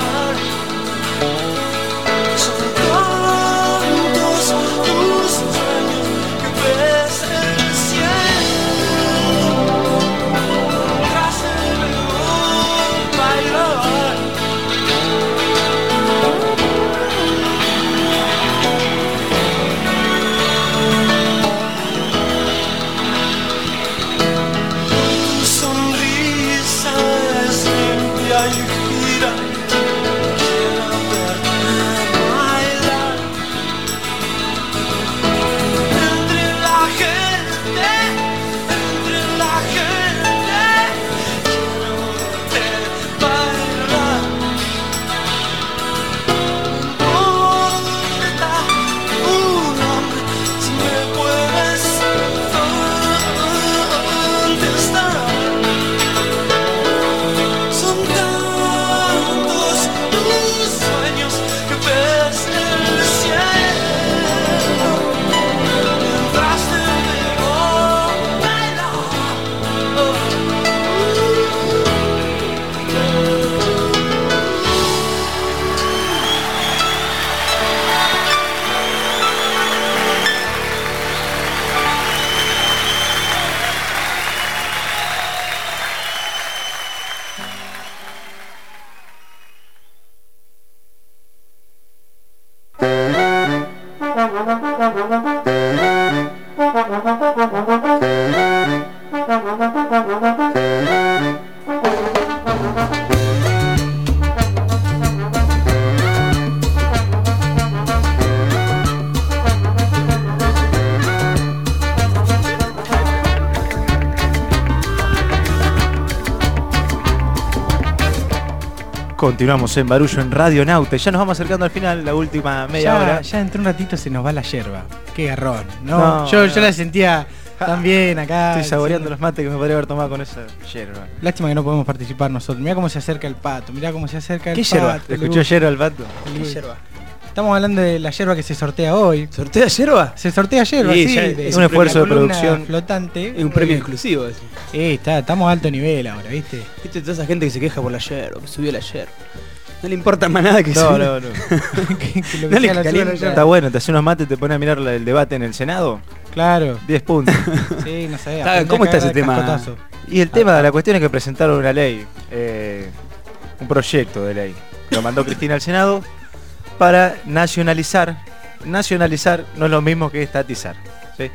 Son tantos tus sueños que ves el cielo tras el león bailar. Tu sonrisa es limpia y gira. Quiero verte bailar entre la gente, entre la gente. Quiero verte bailar. No importa un nombre si me puedes contestar. Son tantos tus sueños que ves el cielo mientras te veo bailar. Continuamos en Barullo en Radio Nauta. Ya nos vamos acercando al final, la última media ya, hora. Ya dentro de un ratito se nos va la yerba. Qué garrón. No, No, yo, no. yo la sentía tan bien acá. Estoy saboreando sí. los mates que me podría haber tomado con esa yerba. Lástima que no podemos participar nosotros. Mirá cómo se acerca el pato. Mirá cómo se acerca el ¿Qué pato. yerba? ¿Te escuchó yerba el pato? ¿Qué yerba? Estamos hablando de la yerba que se sortea hoy. ¿Sortea yerba? Se sortea yerba, Sí, sí. ya de- es un de esfuerzo la de columna producción. flotante. Es un premio exclusivo eso. Eh, está, estamos a alto nivel ahora, ¿viste? Viste toda esa gente que se queja por la yerba, que subió la yerba. No le importa más nada que No, suba. no, no. que, que lo No que le sea la calienta. suba la yerba. Está bueno, te hace unos mates, te pone a mirar la- el debate en el Senado. Claro. diez puntos. Sí, no sé. Está, aprende ¿cómo a está ese cagar de tema? cascotazo. Y el tema de la cuestión es que presentaron una ley, eh, un proyecto de ley, que lo mandó Cristina al Senado para nacionalizar. Nacionalizar no es lo mismo que estatizar. ¿sí?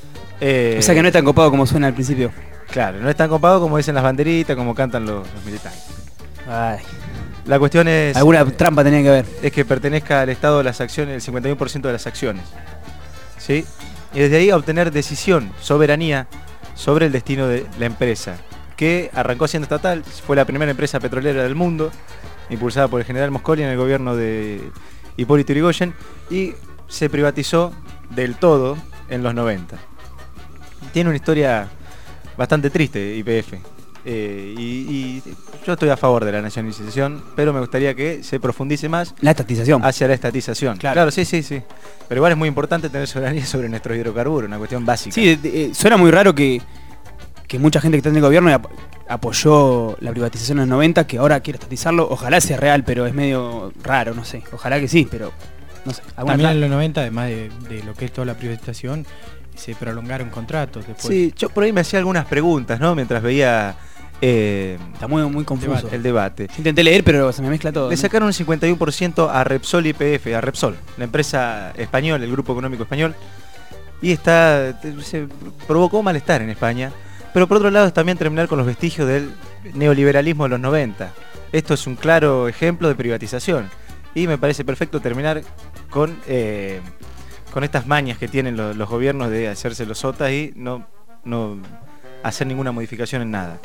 Eh, O sea que no es tan copado como suena al principio. Claro, no es tan copado como dicen las banderitas, como cantan los, los militantes. Ay. La cuestión es... Alguna trampa tenía que haber. Es que pertenezca al Estado las acciones, el cincuenta y uno por ciento de las acciones. ¿Sí? Y desde ahí obtener decisión, soberanía sobre el destino de la empresa, que arrancó siendo estatal, fue la primera empresa petrolera del mundo, impulsada por el general Mosconi en el gobierno de Hipólito Yrigoyen, y se privatizó del todo en los noventa. Tiene una historia bastante triste, Y P F. Eh, y, y yo estoy a favor de la nacionalización, pero me gustaría que se profundice más la estatización hacia la estatización. Claro, claro sí, sí, sí. Pero igual es muy importante tener soberanía sobre nuestros hidrocarburos, una cuestión básica. Sí, de, de, suena muy raro que, que mucha gente que está en el gobierno ap apoyó la privatización en los noventa, que ahora quiere estatizarlo. Ojalá sea real, pero es medio raro, no sé. Ojalá que sí, pero no sé. También en los noventa, además de, de lo que es toda la privatización, se prolongaron contratos después. Sí, yo por ahí me hacía algunas preguntas, ¿no? Mientras veía... Eh, Está muy, muy confuso el debate. Yo intenté leer, pero se me mezcla todo. Le ¿no? sacaron un cincuenta y uno por ciento a Repsol y P F, a Repsol, la empresa española, el grupo económico español. Y está se provocó malestar en España. Pero por otro lado es también terminar con los vestigios del neoliberalismo de los noventa. Esto es un claro ejemplo de privatización. Y me parece perfecto terminar con, eh, con estas mañas que tienen los, los gobiernos de hacerse los sotas y no, no hacer ninguna modificación en nada.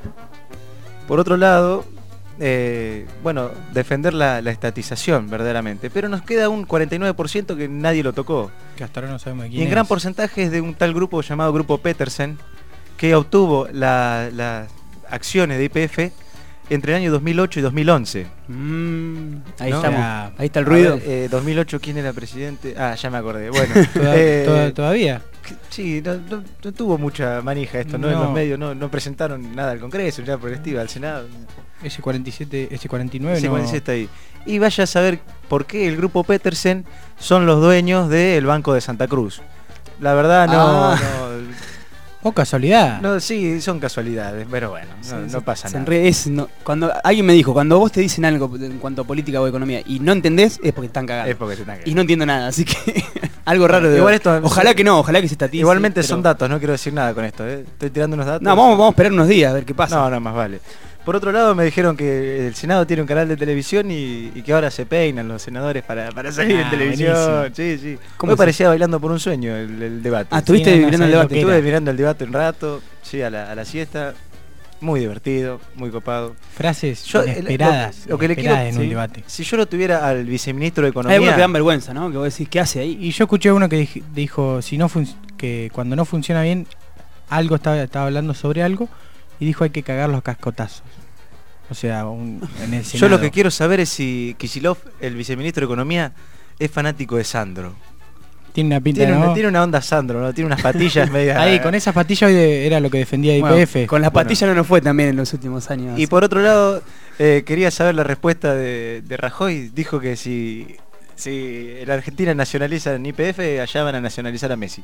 Por otro lado, eh, bueno, defender la, la estatización verdaderamente, pero nos queda un cuarenta y nueve por ciento que nadie lo tocó. Que hasta ahora no sabemos de quién Y en es. gran porcentaje es de un tal grupo llamado Grupo Petersen, que obtuvo las la acciones de Y P F entre el año dos mil ocho y dos mil once. Mm, ahí ¿no? estamos, Ah, ahí está el ruido. Ver, eh, dos mil ocho, ¿quién era presidente? Ah, ya me acordé. Bueno, ¿Toda, eh, toda, ¿Todavía? Sí, no, no, no tuvo mucha manija esto, ¿no? No. En los medios no, no presentaron nada al Congreso, ya por el estilo, al Senado. Ese cuarenta y siete, ese cuarenta y nueve Ese no... cuarenta y siete está ahí. Y vaya a saber por qué el grupo Petersen son los dueños del Banco de Santa Cruz. La verdad no... Ah. no O casualidad. No, sí, son casualidades, pero bueno, no, Sí, no sí, pasa se nada. enreda- es, no, cuando alguien me dijo, cuando vos te dicen algo en cuanto a política o economía y no entendés, es porque están cagados. Es porque te están cagando. Y no entiendo nada, así que algo raro de Igual esto- Ojalá que no, ojalá que se estatice. Igualmente pero- son datos, no quiero decir nada con esto, ¿eh? Estoy tirando unos datos. No, vamos, vamos a esperar unos días a ver qué pasa. No, no, más vale. Por otro lado me dijeron que el Senado tiene un canal de televisión y, y que ahora se peinan los senadores para, para salir Ah, en televisión. buenísimo. Sí, sí. ¿Cómo Hoy se- parecía Bailando por un Sueño el, el debate. Ah, ¿estuviste Sí, no, no mirando el sabés lo debate? que Estuve era. mirando el debate un rato, sí, a la, a la siesta. Muy divertido, muy copado. Frases Yo, el- inesperadas, lo, lo que le quiero, inesperadas en un sí, debate. si yo lo tuviera al viceministro de Hay Economía... algunos que dan vergüenza, ¿no? Que vos decís, ¿qué hace ahí? Y yo escuché uno que dij- dijo si no fun- que cuando no funciona bien, algo estaba, estaba hablando sobre algo y dijo hay que cagar los cascotazos. O sea, un, en el Senado. Yo lo que quiero saber es si Kicillof, el viceministro de Economía, es fanático de Sandro. Tiene una pinta, Tiene, ¿no? una, tiene una onda Sandro, ¿no? Tiene unas patillas medias... Ahí, con esas patillas hoy de- era lo que defendía Y P F. Bueno, con las Bueno. patillas no nos fue también en los últimos años. Y por otro lado, eh, quería saber la respuesta de, de Rajoy. Dijo que si, si la Argentina nacionaliza en Y P F, allá van a nacionalizar a Messi.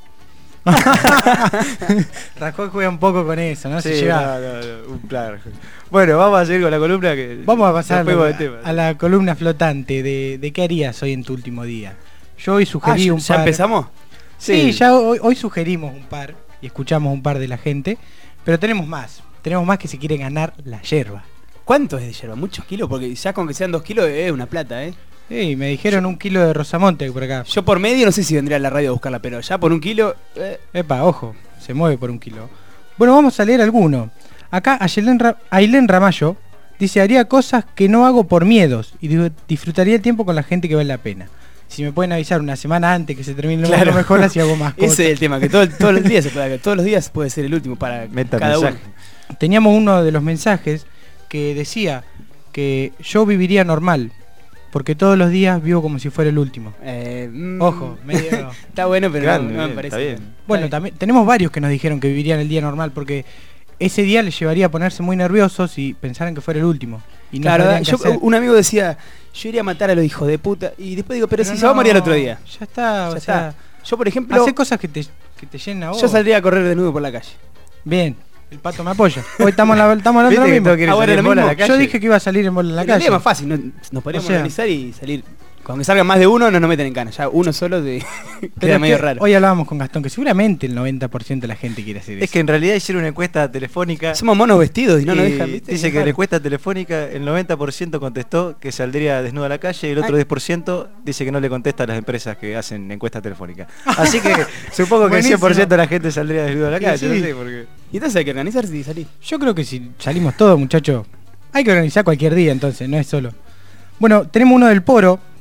Rajoy juega un poco con eso, ¿no? Se Sí, lleva- no, no, no, un plan. Bueno, vamos a seguir con la columna que Vamos a pasar nos fuimos a, de tema. a la columna flotante de, de qué harías hoy en tu último día. Yo hoy sugerí Ah, un ¿ya par. empezamos? Sí, ya hoy, hoy sugerimos un par y escuchamos un par de la gente, pero tenemos más. Tenemos más que se quiere ganar la yerba. ¿Cuánto es de yerba? ¿Muchos kilos? Porque ya con que sean dos kilos es una plata, ¿eh? Sí, me dijeron un kilo de Rosamonte por acá. Yo por medio no sé si vendría a la radio a buscarla, pero ya por un kilo... Eh. Epa, ojo, se mueve por un kilo. Bueno, vamos a leer alguno. Acá Ailén, Ra Ailén Ramallo dice, haría cosas que no hago por miedos y di- disfrutaría el tiempo con la gente que vale la pena. Si me pueden avisar una semana antes que se termine lo Claro. mejor, así hago más cosas. Ese es el tema, que todo, todos los días se puede, todos los días puede ser el último para Meta cada mensaje. uno. Teníamos uno de los mensajes que decía que yo viviría normal, porque todos los días vivo como si fuera el último. Eh, mm, Ojo, medio... Está bueno, pero Grande, no, no me bien, parece. está bien. Bueno, también tenemos varios que nos dijeron que vivirían el día normal, porque ese día les llevaría a ponerse muy nerviosos y pensaran que fuera el último. Y no Claro, sabrían qué yo, hacer. un amigo decía, yo iría a matar a los hijos de puta, y después digo, pero, Pero si se va a morir no, el otro día. Ya está, Ya o está. sea, Yo, por ejemplo, hacer cosas que te, que te llenen a vos. yo saldría a correr desnudo por la calle. Bien, el pato me apoya. Hoy estamos, la, estamos hablando de lo ¿Viste que mismo. todo quiere Ah, bueno, salir en lo bola a mismo. la calle? Yo dije que iba a salir en bola en la El calle. día es más fácil, ¿no? Nos podríamos O sea- organizar y salir. Cuando salgan más de uno, no nos meten en cana. Ya uno solo de... Pero queda es medio que raro. hoy hablábamos con Gastón que seguramente el noventa por ciento de la gente quiere hacer eso. Es que en realidad hicieron una encuesta telefónica. Somos monos vestidos y no nos y dejan. ¿viste? Dice Es que en la raro. encuesta telefónica el noventa por ciento contestó que saldría desnudo a la calle y el otro Ay. diez por ciento dice que no le contesta a las empresas que hacen encuestas telefónicas. Así que supongo que el cien por ciento de la gente saldría desnudo a la Sí, calle. sí. No sé por qué. Y entonces hay que organizarse y salir. Yo creo que si salimos todos, muchachos, hay que organizar cualquier día, entonces, no es solo. Bueno, tenemos uno del Poro,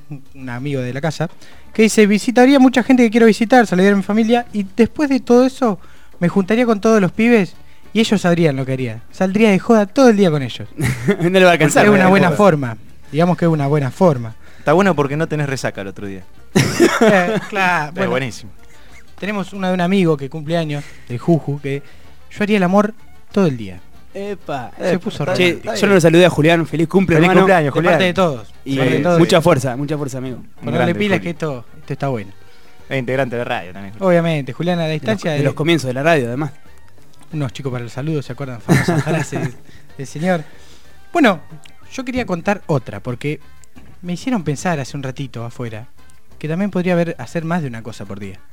un amigo de la casa, que dice, visitaría mucha gente que quiero visitar, saludaría a mi familia, y después de todo eso me juntaría con todos los pibes y ellos sabrían lo que haría. Saldría de joda todo el día con ellos. No le va a alcanzar. Es una buena joda. forma. Digamos que es una buena forma. Está bueno porque no tenés resaca el otro día. Eh, claro, Está bueno, buenísimo. tenemos una de un amigo que cumple años, de Juju, que yo haría el amor todo el día. Epa. Se puso Che, romántico. yo no lo saludé a Julián, feliz cumple, Feliz hermano. cumpleaños, De Julián. parte de todos. Y De parte de todos. mucha fuerza, mucha fuerza, amigo. Ponerle grande, pilas Juli. que esto, esto está bueno. Es integrante de radio también. Obviamente, Julián a la De los, distancia de los comienzos de la radio, además. unos chicos para el saludo, ¿se acuerdan? Famosa frase del, del señor. Bueno, yo quería contar otra, porque me hicieron pensar hace un ratito afuera que también podría haber hacer más de una cosa por día.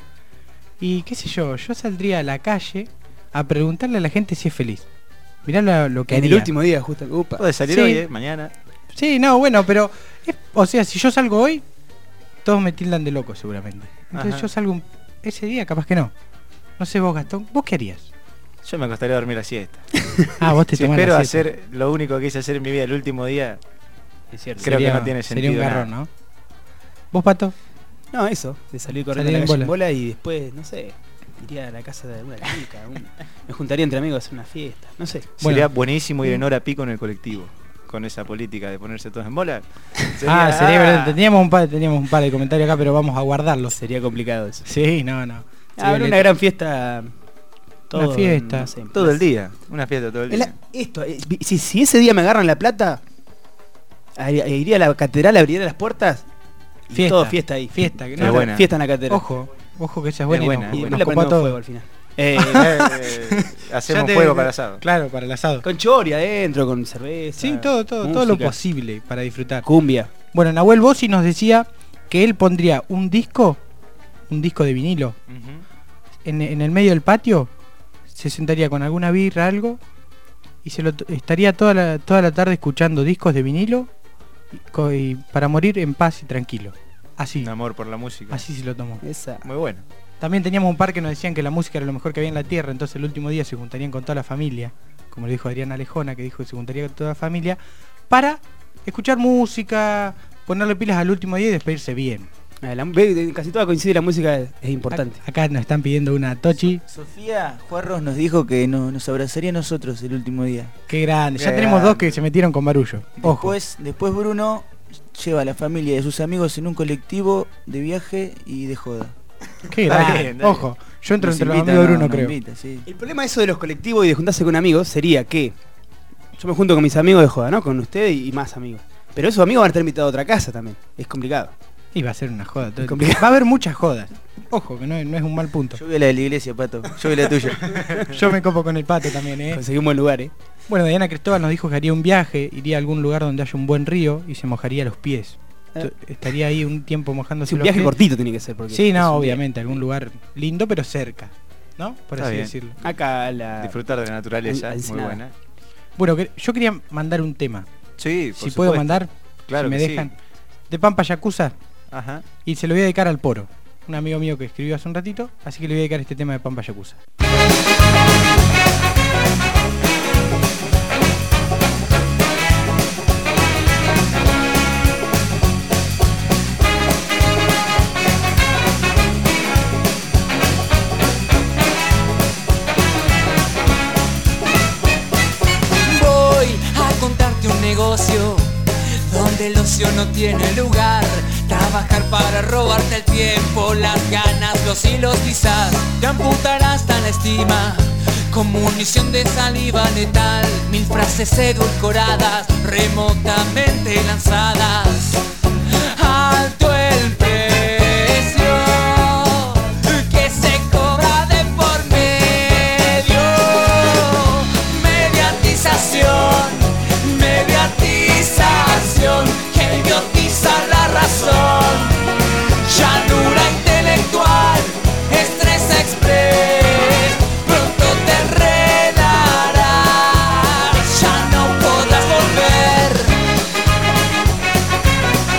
Y qué sé yo, yo saldría a la calle a preguntarle a la gente si es feliz. Mirá lo, lo que En el haría. último día, justo. Upa. Puede salir Sí. hoy, eh, mañana. Sí, no, bueno, pero es- o sea, si yo salgo hoy, todos me tildan de loco seguramente. Entonces Ajá. yo salgo un- ese día, capaz que no. No sé vos, Gastón, ¿vos qué harías? Yo me acostaría a dormir la siesta. Ah, vos te Si tomás espero la siesta. hacer lo único que quise hacer en mi vida el último día, Es cierto. creo Sería- que no tiene sentido. Sería un garrón, nada. ¿no? ¿Vos, Pato? No, eso, de salir corriendo Salir a la en calle bola. en bola y después, no sé, iría a la casa de alguna chica, un- me juntaría entre amigos a hacer una fiesta, no sé. Sería Bueno. buenísimo ir en hora pico en el colectivo. Con esa política de ponerse todos en bola. Ah, sería verdad. Teníamos un par, teníamos un par de comentarios acá, pero vamos a guardarlos. Sería complicado eso. Sí, no, no. Ah, habrá una gran fiesta. Todo, Una fiesta. no sé, Todo el día. Una fiesta todo el Es día. la- esto, eh, si, si ese día me agarran la plata, a- iría a la catedral, abriría las puertas y Fiesta. todo fiesta ahí. Fiesta, que Es no- buena. Fiesta en la catedral. Ojo, ojo que esa es buena. Es y buena, nos- es Y nos después le copó prendemos todo. fuego al final. Eh, eh, hacemos Ya te- fuego para el asado. Claro, para el asado. Con chori adentro, con cerveza. Sí, todo, todo, todo lo música, posible para disfrutar. Cumbia. Bueno, Nahuel Bossi nos decía que él pondría un disco, un disco de vinilo, en, en el medio del patio, se sentaría con alguna birra, algo, y se lo t- estaría toda la, toda la tarde escuchando discos de vinilo y, co- y para morir en paz y tranquilo. Así, Un amor por la música. así se lo tomó. Esa. Muy bueno. También teníamos un par que nos decían que la música era lo mejor que había en la tierra, entonces el último día se juntarían con toda la familia, como le dijo Adriana Alejona, que dijo que se juntaría con toda la familia, para escuchar música, ponerle pilas al último día y despedirse bien. Ah, la- ve, de- casi toda coincide, la música es, es importante. Acá nos están pidiendo una Tochi. Sofía Juarros nos dijo que no- nos abrazaría a nosotros el último día. Qué grande. Ya Qué tenemos grande. dos que se metieron con barullo. Ojo. Después, después Bruno lleva a la familia y a sus amigos en un colectivo de viaje y de joda. Qué Está grande. bien, está bien. Ojo. Yo entro Nos entre los invita, amigos de no, Bruno, nos creo. invita, sí. El problema de eso de los colectivos y de juntarse con amigos sería que yo me junto con mis amigos de joda, ¿no? Con ustedes y más amigos. Pero esos amigos van a estar invitados a otra casa también. Es complicado. Y va a ser una joda. todo el- Complicado. Va a haber muchas jodas. Ojo, que no, es- no es un mal punto. Yo voy a la de la iglesia, Pato. Yo voy a la tuya. Yo me copo con el pato también, ¿eh? Conseguí un buen lugar, ¿eh? Bueno, Diana Cristóbal nos dijo que haría un viaje, iría a algún lugar donde haya un buen río y se mojaría los pies. Eh. T- Estaría ahí un tiempo mojándose Sí, un los viaje pies. cortito tiene que ser. Porque Sí, es no, un obviamente, algún lugar lindo pero cerca, ¿no? Por Está así bien. decirlo. día. Acá la. Disfrutar de la naturaleza. Al- Muy Ensenada. buena. Bueno, que- yo quería mandar un tema. Sí, por Si puedo supuesto. mandar, Claro si me que sí. dejan. De Pampa Yakuza. Ajá. Y se lo voy a dedicar al Poro, un amigo mío que escribió hace un ratito, así que le voy a dedicar este tema de Pampa Yakuza. Voy a contarte un negocio donde el ocio no tiene lugar. Trabajar para robarte el tiempo, las ganas, los hilos quizás. Te amputarás tan estima con munición de saliva letal. Mil frases edulcoradas, remotamente lanzadas. Alto el precio que se cobra de por medio. Mediatización, mediatización que idiotiza la razón. Llanura intelectual, estrés express, pronto te enredarás, ya no podrás volver.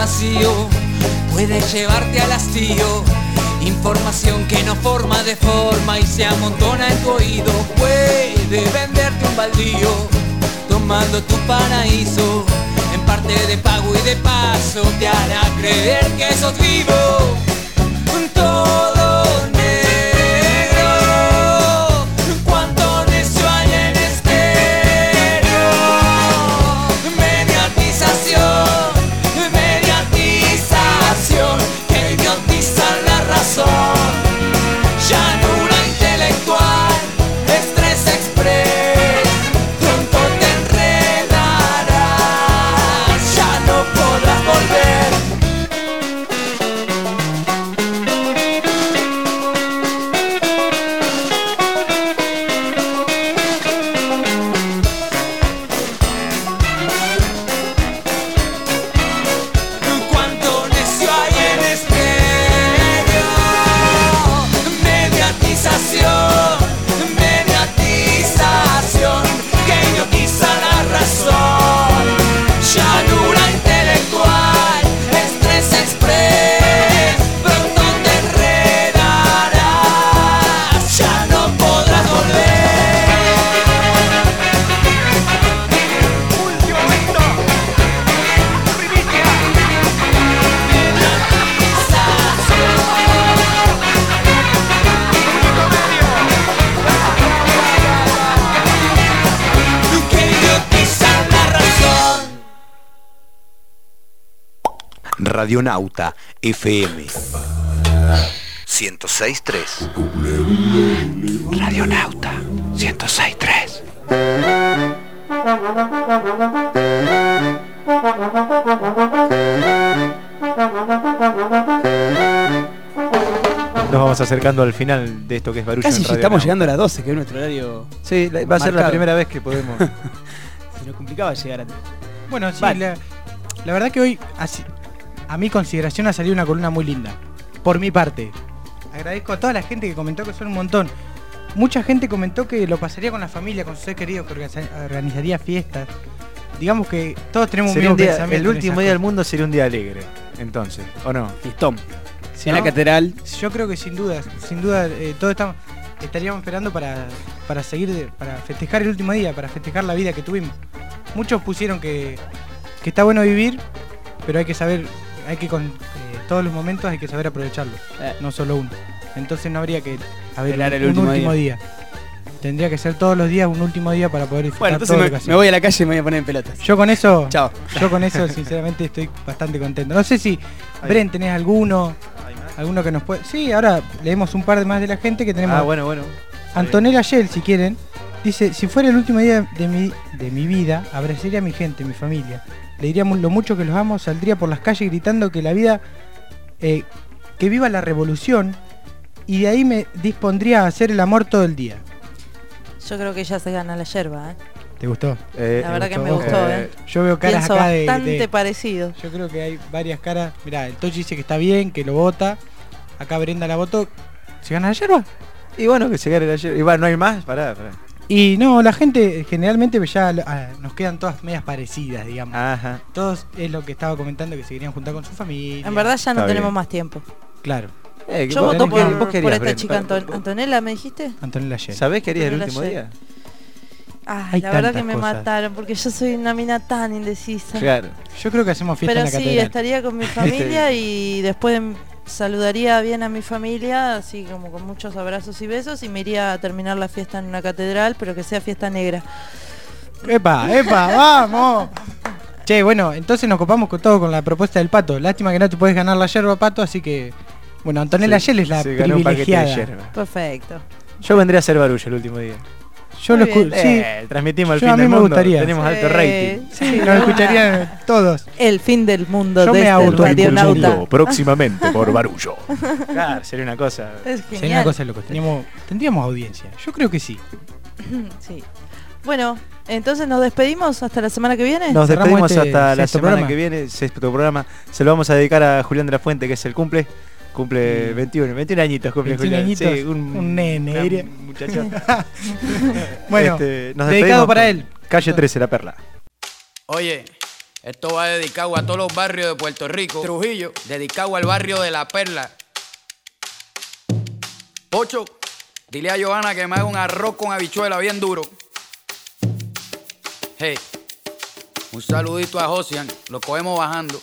vacío puede llevarte al hastío. Información que no forma de forma y se amontona en tu oído. Puede venderte un baldío tomando tu paraíso. En parte de pago y de paso te hará creer que sos vivo. Todo negro, cuánto necio hay en estéreo. Mediatización, mediatización, que idiotiza la razón. Llanura intelectual, estrés express, pronto te enredarás, ya no podrás volver. Cuánto necio hay en estéreo. Mediatización, mediatización, que idiotiza la razón. Llanura intelectual, estrés express, pronto te enredarás, ya no podrás volver. Último momento, primicia. Que idiotiza la razón. Radionauta F M ciento seis punto tres. Radionauta ciento seis punto tres. Nos vamos acercando al final de esto que es Barullo Casi en ya Radio estamos Nauta. llegando a las doce, que es nuestro horario. Sí, la- va a ser la marcado. primera vez que podemos. Se nos complicaba llegar a. Bueno, sí, Vale. la, la verdad que hoy, así- a mi consideración, ha salido una columna muy linda. Por mi parte. Agradezco a toda la gente que comentó, que son un montón. Mucha gente comentó que lo pasaría con la familia, con sus seres queridos, que organiza- organizaría fiestas. Digamos que todos tenemos un Sería mismo un día- pensamiento. el en último esas día del cosas. mundo sería un día alegre, entonces, ¿o no? Fiestón. ¿Sí, En la no? catedral. Yo creo que sin duda, sin duda, eh, todos estamos, estaríamos esperando para, para seguir, de- para festejar el último día, para festejar la vida que tuvimos. Muchos pusieron que, que está bueno vivir, pero hay que saber, hay que con eh, todos los momentos hay que saber aprovecharlos, Eh. no solo uno. Entonces no habría que haber Esperar un, el un último último día. día. Tendría que ser todos los días un último día para poder disfrutar Bueno, entonces todo me, lo que hacemos. me voy a la calle y me voy a poner en pelotas. Yo con eso, Chao. yo con eso sinceramente estoy bastante contento. No sé si Bren, tenés alguno, alguno que nos puede. Sí, ahora leemos un par de más de la gente que tenemos. Ah, bueno, bueno. Antonella Shell, si quieren, dice, si fuera el último día de mi, de mi vida, abrazaría a mi gente, mi familia. Le diría mu- lo mucho que los amo, saldría por las calles gritando que la vida, eh, que viva la revolución, y de ahí me dispondría a hacer el amor todo el día. Yo creo que ya se gana la yerba, ¿eh? ¿Te gustó? La verdad que me gustó, ¿eh? Yo veo caras Pienso acá de, bastante de- parecido. Yo creo que hay varias caras. Mirá, el Tochi dice que está bien, que lo vota. Acá Brenda la votó. ¿Se gana la yerba? Y bueno, que se gane la yerba. Y bueno, no hay más, pará, pará. Y no, la gente generalmente ya ah, nos quedan todas medias parecidas, digamos. Ajá. Todos es lo que estaba comentando, que se querían juntar con su familia. En verdad ya no Está tenemos bien. más tiempo. Claro. Eh, Yo vos- voto vos- por, vos querías, por esta Bren. chica Anton- Antonella, ¿me dijiste? Antonella Shell. ¿Sabés qué harías el Antonella último Shell. día? Ay, Hay la verdad que tantas me cosas. mataron porque yo soy una mina tan indecisa. Claro. Yo creo que hacemos fiesta Pero en la sí, catedral. estaría con mi familia y después saludaría bien a mi familia, así como con muchos abrazos y besos, y me iría a terminar la fiesta en una catedral, pero que sea fiesta negra. ¡Epa, epa, vamos! Che, bueno, entonces nos copamos con todo con la propuesta del Pato. Lástima que no te puedes ganar la yerba, Pato, así que... Bueno, Antonella Sí, Shell es la se ganó un paquete de privilegiada. yerba. Perfecto. Yo vendría a hacer barullo el último día. Yo Muy lo escu- bien. sí. Eh, transmitimos el Yo fin a mí del me mundo. gustaría. Tenemos alto Sí. rating. Sí, nos escucharían todos. El fin del mundo Yo me desde el auto- radionauta. Próximamente por Barullo. Claro, sería una cosa. Es Sería una genial. cosa loca. Teníamos, tendríamos audiencia. Yo creo que sí. Sí. Bueno, entonces nos despedimos hasta la semana que viene. Nos Cerramos despedimos este hasta la sexto semana programa. que viene, sexto programa. Se lo vamos a dedicar a Julián de la Fuente, que es el cumple. Cumple veintiuno, veintiuno añitos cumple veintiún Julián. añitos, un nene, una diría. muchacho. Bueno, Este, nos dedicado despedimos para con él. Calle trece, La Perla. Oye, Esto va dedicado a todos los barrios de Puerto Rico. Trujillo, dedicado al barrio de La Perla. Pocho, dile a Johanna que me haga un arroz con habichuela bien duro. Hey, un saludito a Josian, lo cogemos bajando.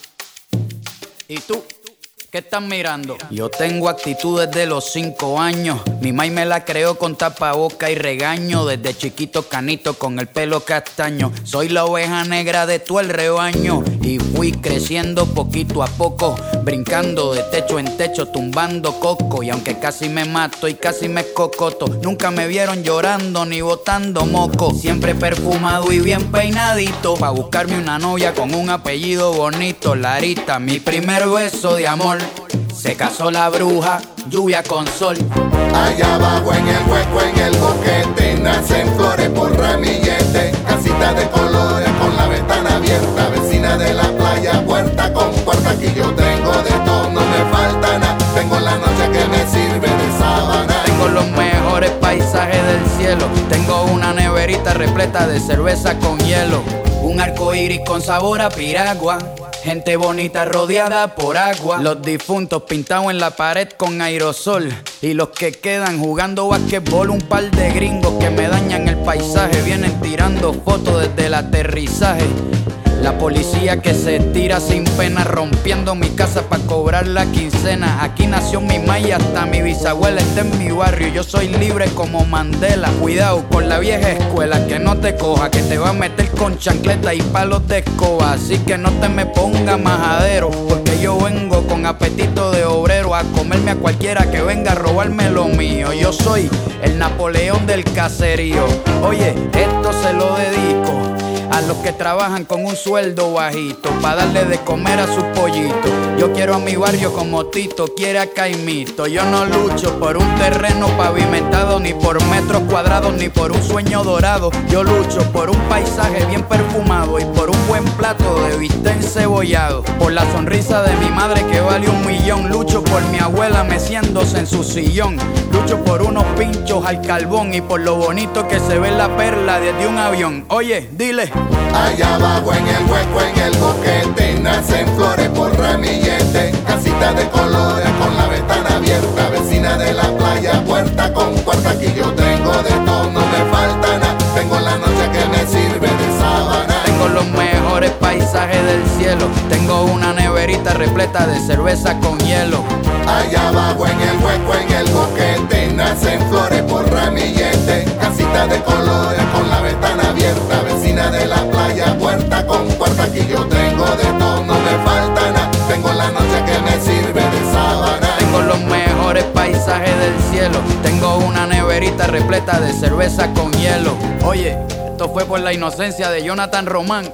¿Y tú? ¿Qué estás mirando? Yo tengo actitud desde los cinco años. Mi mai me la creó con tapaboca y regaño. Desde chiquito canito con el pelo castaño. Soy la oveja negra de todo el rebaño. Y fui creciendo poquito a poco, brincando de techo en techo, tumbando coco. Y aunque casi me mato y casi me escocoto, nunca me vieron llorando ni botando moco. Siempre perfumado y bien peinadito, pa' buscarme una novia con un apellido bonito. Larita, mi primer beso de amor. Se casó la bruja, lluvia con sol. Allá abajo en el hueco, en el boquete, nacen flores por ramillete. Casita de colores con la ventana abierta, vecina de la playa, puerta con puerta. Aquí yo tengo de todo, no me falta nada. Tengo la noche que me sirve de sábana. Tengo los mejores paisajes del cielo. Tengo una neverita repleta de cerveza con hielo. Un arco iris con sabor a piragua. Gente bonita rodeada por agua. Los difuntos pintados en la pared con aerosol. Y los que quedan jugando basquetbol. Un par de gringos que me dañan el paisaje. Vienen tirando fotos desde el aterrizaje. La policía que se tira sin pena, rompiendo mi casa pa' cobrar la quincena. Aquí nació mi mai, hasta mi bisabuela está en mi barrio. Yo soy libre como Mandela. Cuidado con la vieja escuela, que no te coja, que te va a meter con chancleta y palos de escoba. Así que no te me pongas majadero, porque yo vengo con apetito de obrero a comerme a cualquiera que venga a robarme lo mío. Yo soy el Napoleón del caserío. Oye, esto se lo dedico a los que trabajan con un sueldo bajito, pa' darle de comer a sus pollitos. Yo quiero a mi barrio como Tito quiere a Caimito. Yo no lucho por un terreno pavimentado, ni por metros cuadrados, ni por un sueño dorado. Yo lucho por un paisaje bien perfumado y por un buen plato de bistec encebollado. Por la sonrisa de mi madre que vale un millón. Lucho por mi abuela meciéndose en su sillón. Lucho por unos pinchos al carbón y por lo bonito que se ve la perla desde un avión. Oye, dile. Allá abajo en el hueco, en el boquete, nacen flores por ramillete. Casita de colores con la ventana abierta, vecina de la playa, puerta con puerta. Aquí yo tengo de todo, no me falta nada. Tengo la noche que me sirve de sábana. Tengo los mejores paisajes del cielo. Tengo una neverita repleta de cerveza con hielo. Allá abajo en el hueco, en el boquete, nacen flores por ramillete. Casita de colores con la ventana abierta, vecina de la playa, puerta con puerta. Aquí yo tengo de todo, no me falta nada. Tengo la noche que me sirve de sábana. Tengo los mejores paisajes del cielo. Tengo una neverita repleta de cerveza con hielo. Oye, esto fue por la inocencia de Jonathan Román.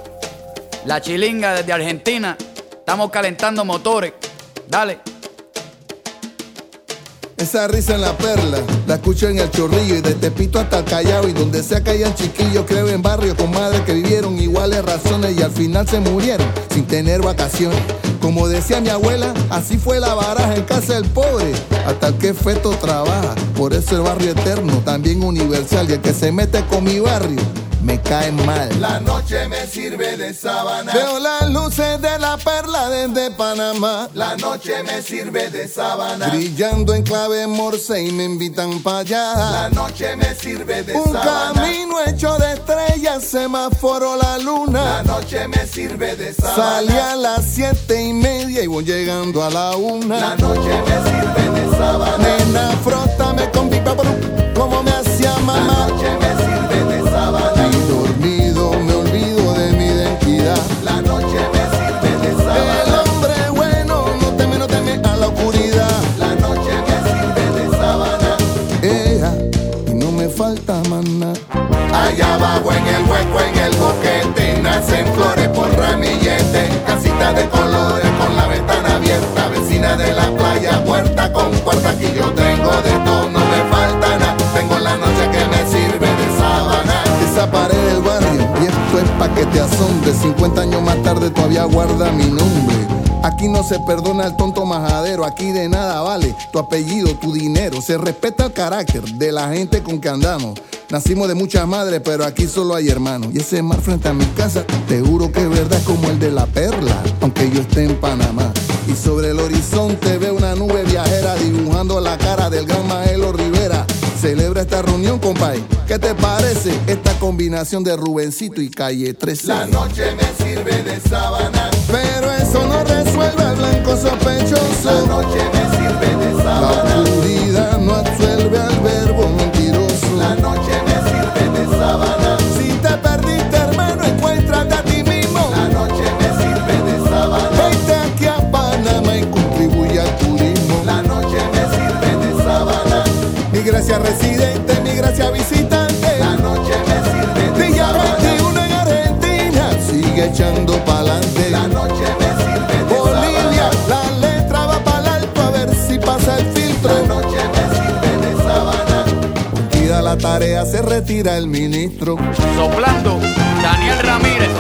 La chilinga desde Argentina. Estamos calentando motores. Dale. Esa risa en la perla, la escucho en el Chorrillo y de Tepito hasta el Callao. Y donde sea que hayan chiquillos, creo en barrios con madres que vivieron iguales razones y al final se murieron sin tener vacaciones. Como decía mi abuela, así fue la baraja en casa del pobre, hasta el que feto trabaja. Por eso el barrio eterno, también universal, y el que se mete con mi barrio me cae mal. La noche me sirve de sábana. Veo las luces de la perla desde Panamá. La noche me sirve de sábana. Brillando en clave morse y me invitan para allá. La noche me sirve de Un sábana. Un camino hecho de estrellas, semáforo la luna. La noche me sirve de sábana. Salí a las siete y media y voy llegando a la una. La noche me sirve de sábana. Nena, frótame con pipa como me hacía mamá. La noche me sirve de sábana. Dormido me olvido de mi identidad. La noche me sirve de sábana. El hombre bueno no teme, no teme a la oscuridad. La noche me sirve de sábana. Ea, y no me falta más nada. Allá abajo en el hueco, en el boquete, nacen flores por ramillete. Casita de colores con la ventana abierta, vecina de la playa, puerta con puerta. Aquí yo tengo de todo, no me falta nada. Tengo la noche que me sirve de sábana. Esa pared del barrio, y esto es pa' que te asombre. cincuenta años más tarde todavía guarda mi nombre. Aquí no se perdona al tonto majadero, aquí de nada vale tu apellido, tu dinero. Se respeta el carácter de la gente con que andamos. Nacimos de muchas madres, pero aquí solo hay hermanos. Y ese mar frente a mi casa, te juro que es verdad, es como el de la perla, aunque yo esté en Panamá. Y sobre el horizonte veo una nube viajera dibujando la cara del gran Maelo Rivera. Celebra esta reunión, compay. ¿Qué te parece esta combinación de Rubencito y Calle trece? La noche me sirve de sábana, pero eso no resuelve al blanco sospechoso. La noche me sirve de sábana, la oscuridad no absuelve al verbo mentiroso. La noche me sirve de sábana, si te perdiste, hermano, encuéntrate a ti mismo. La noche me sirve de sábana, vente aquí a Panamá y contribuye al turismo. La noche me sirve de sábana, mi gracia residente, mi gracia visitante. La noche me sirve de Villa veintiuno en Argentina, sigue echando pa'lante. La noche me sirve de Bolivia, sábana, la letra va pa'l alto a ver si pasa el filtro. La noche me sirve de sábana, tira la tarea, se retira el ministro. Soplando, Daniel Ramírez.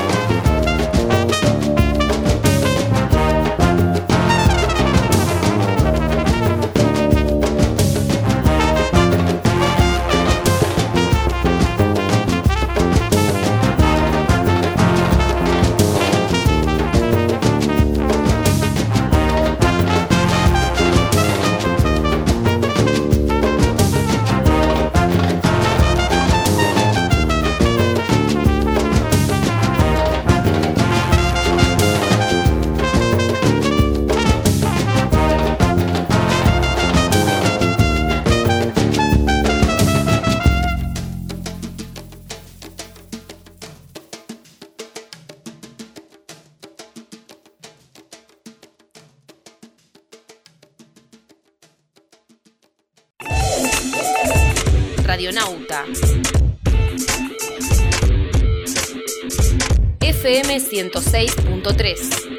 Radionauta F M ciento seis punto tres.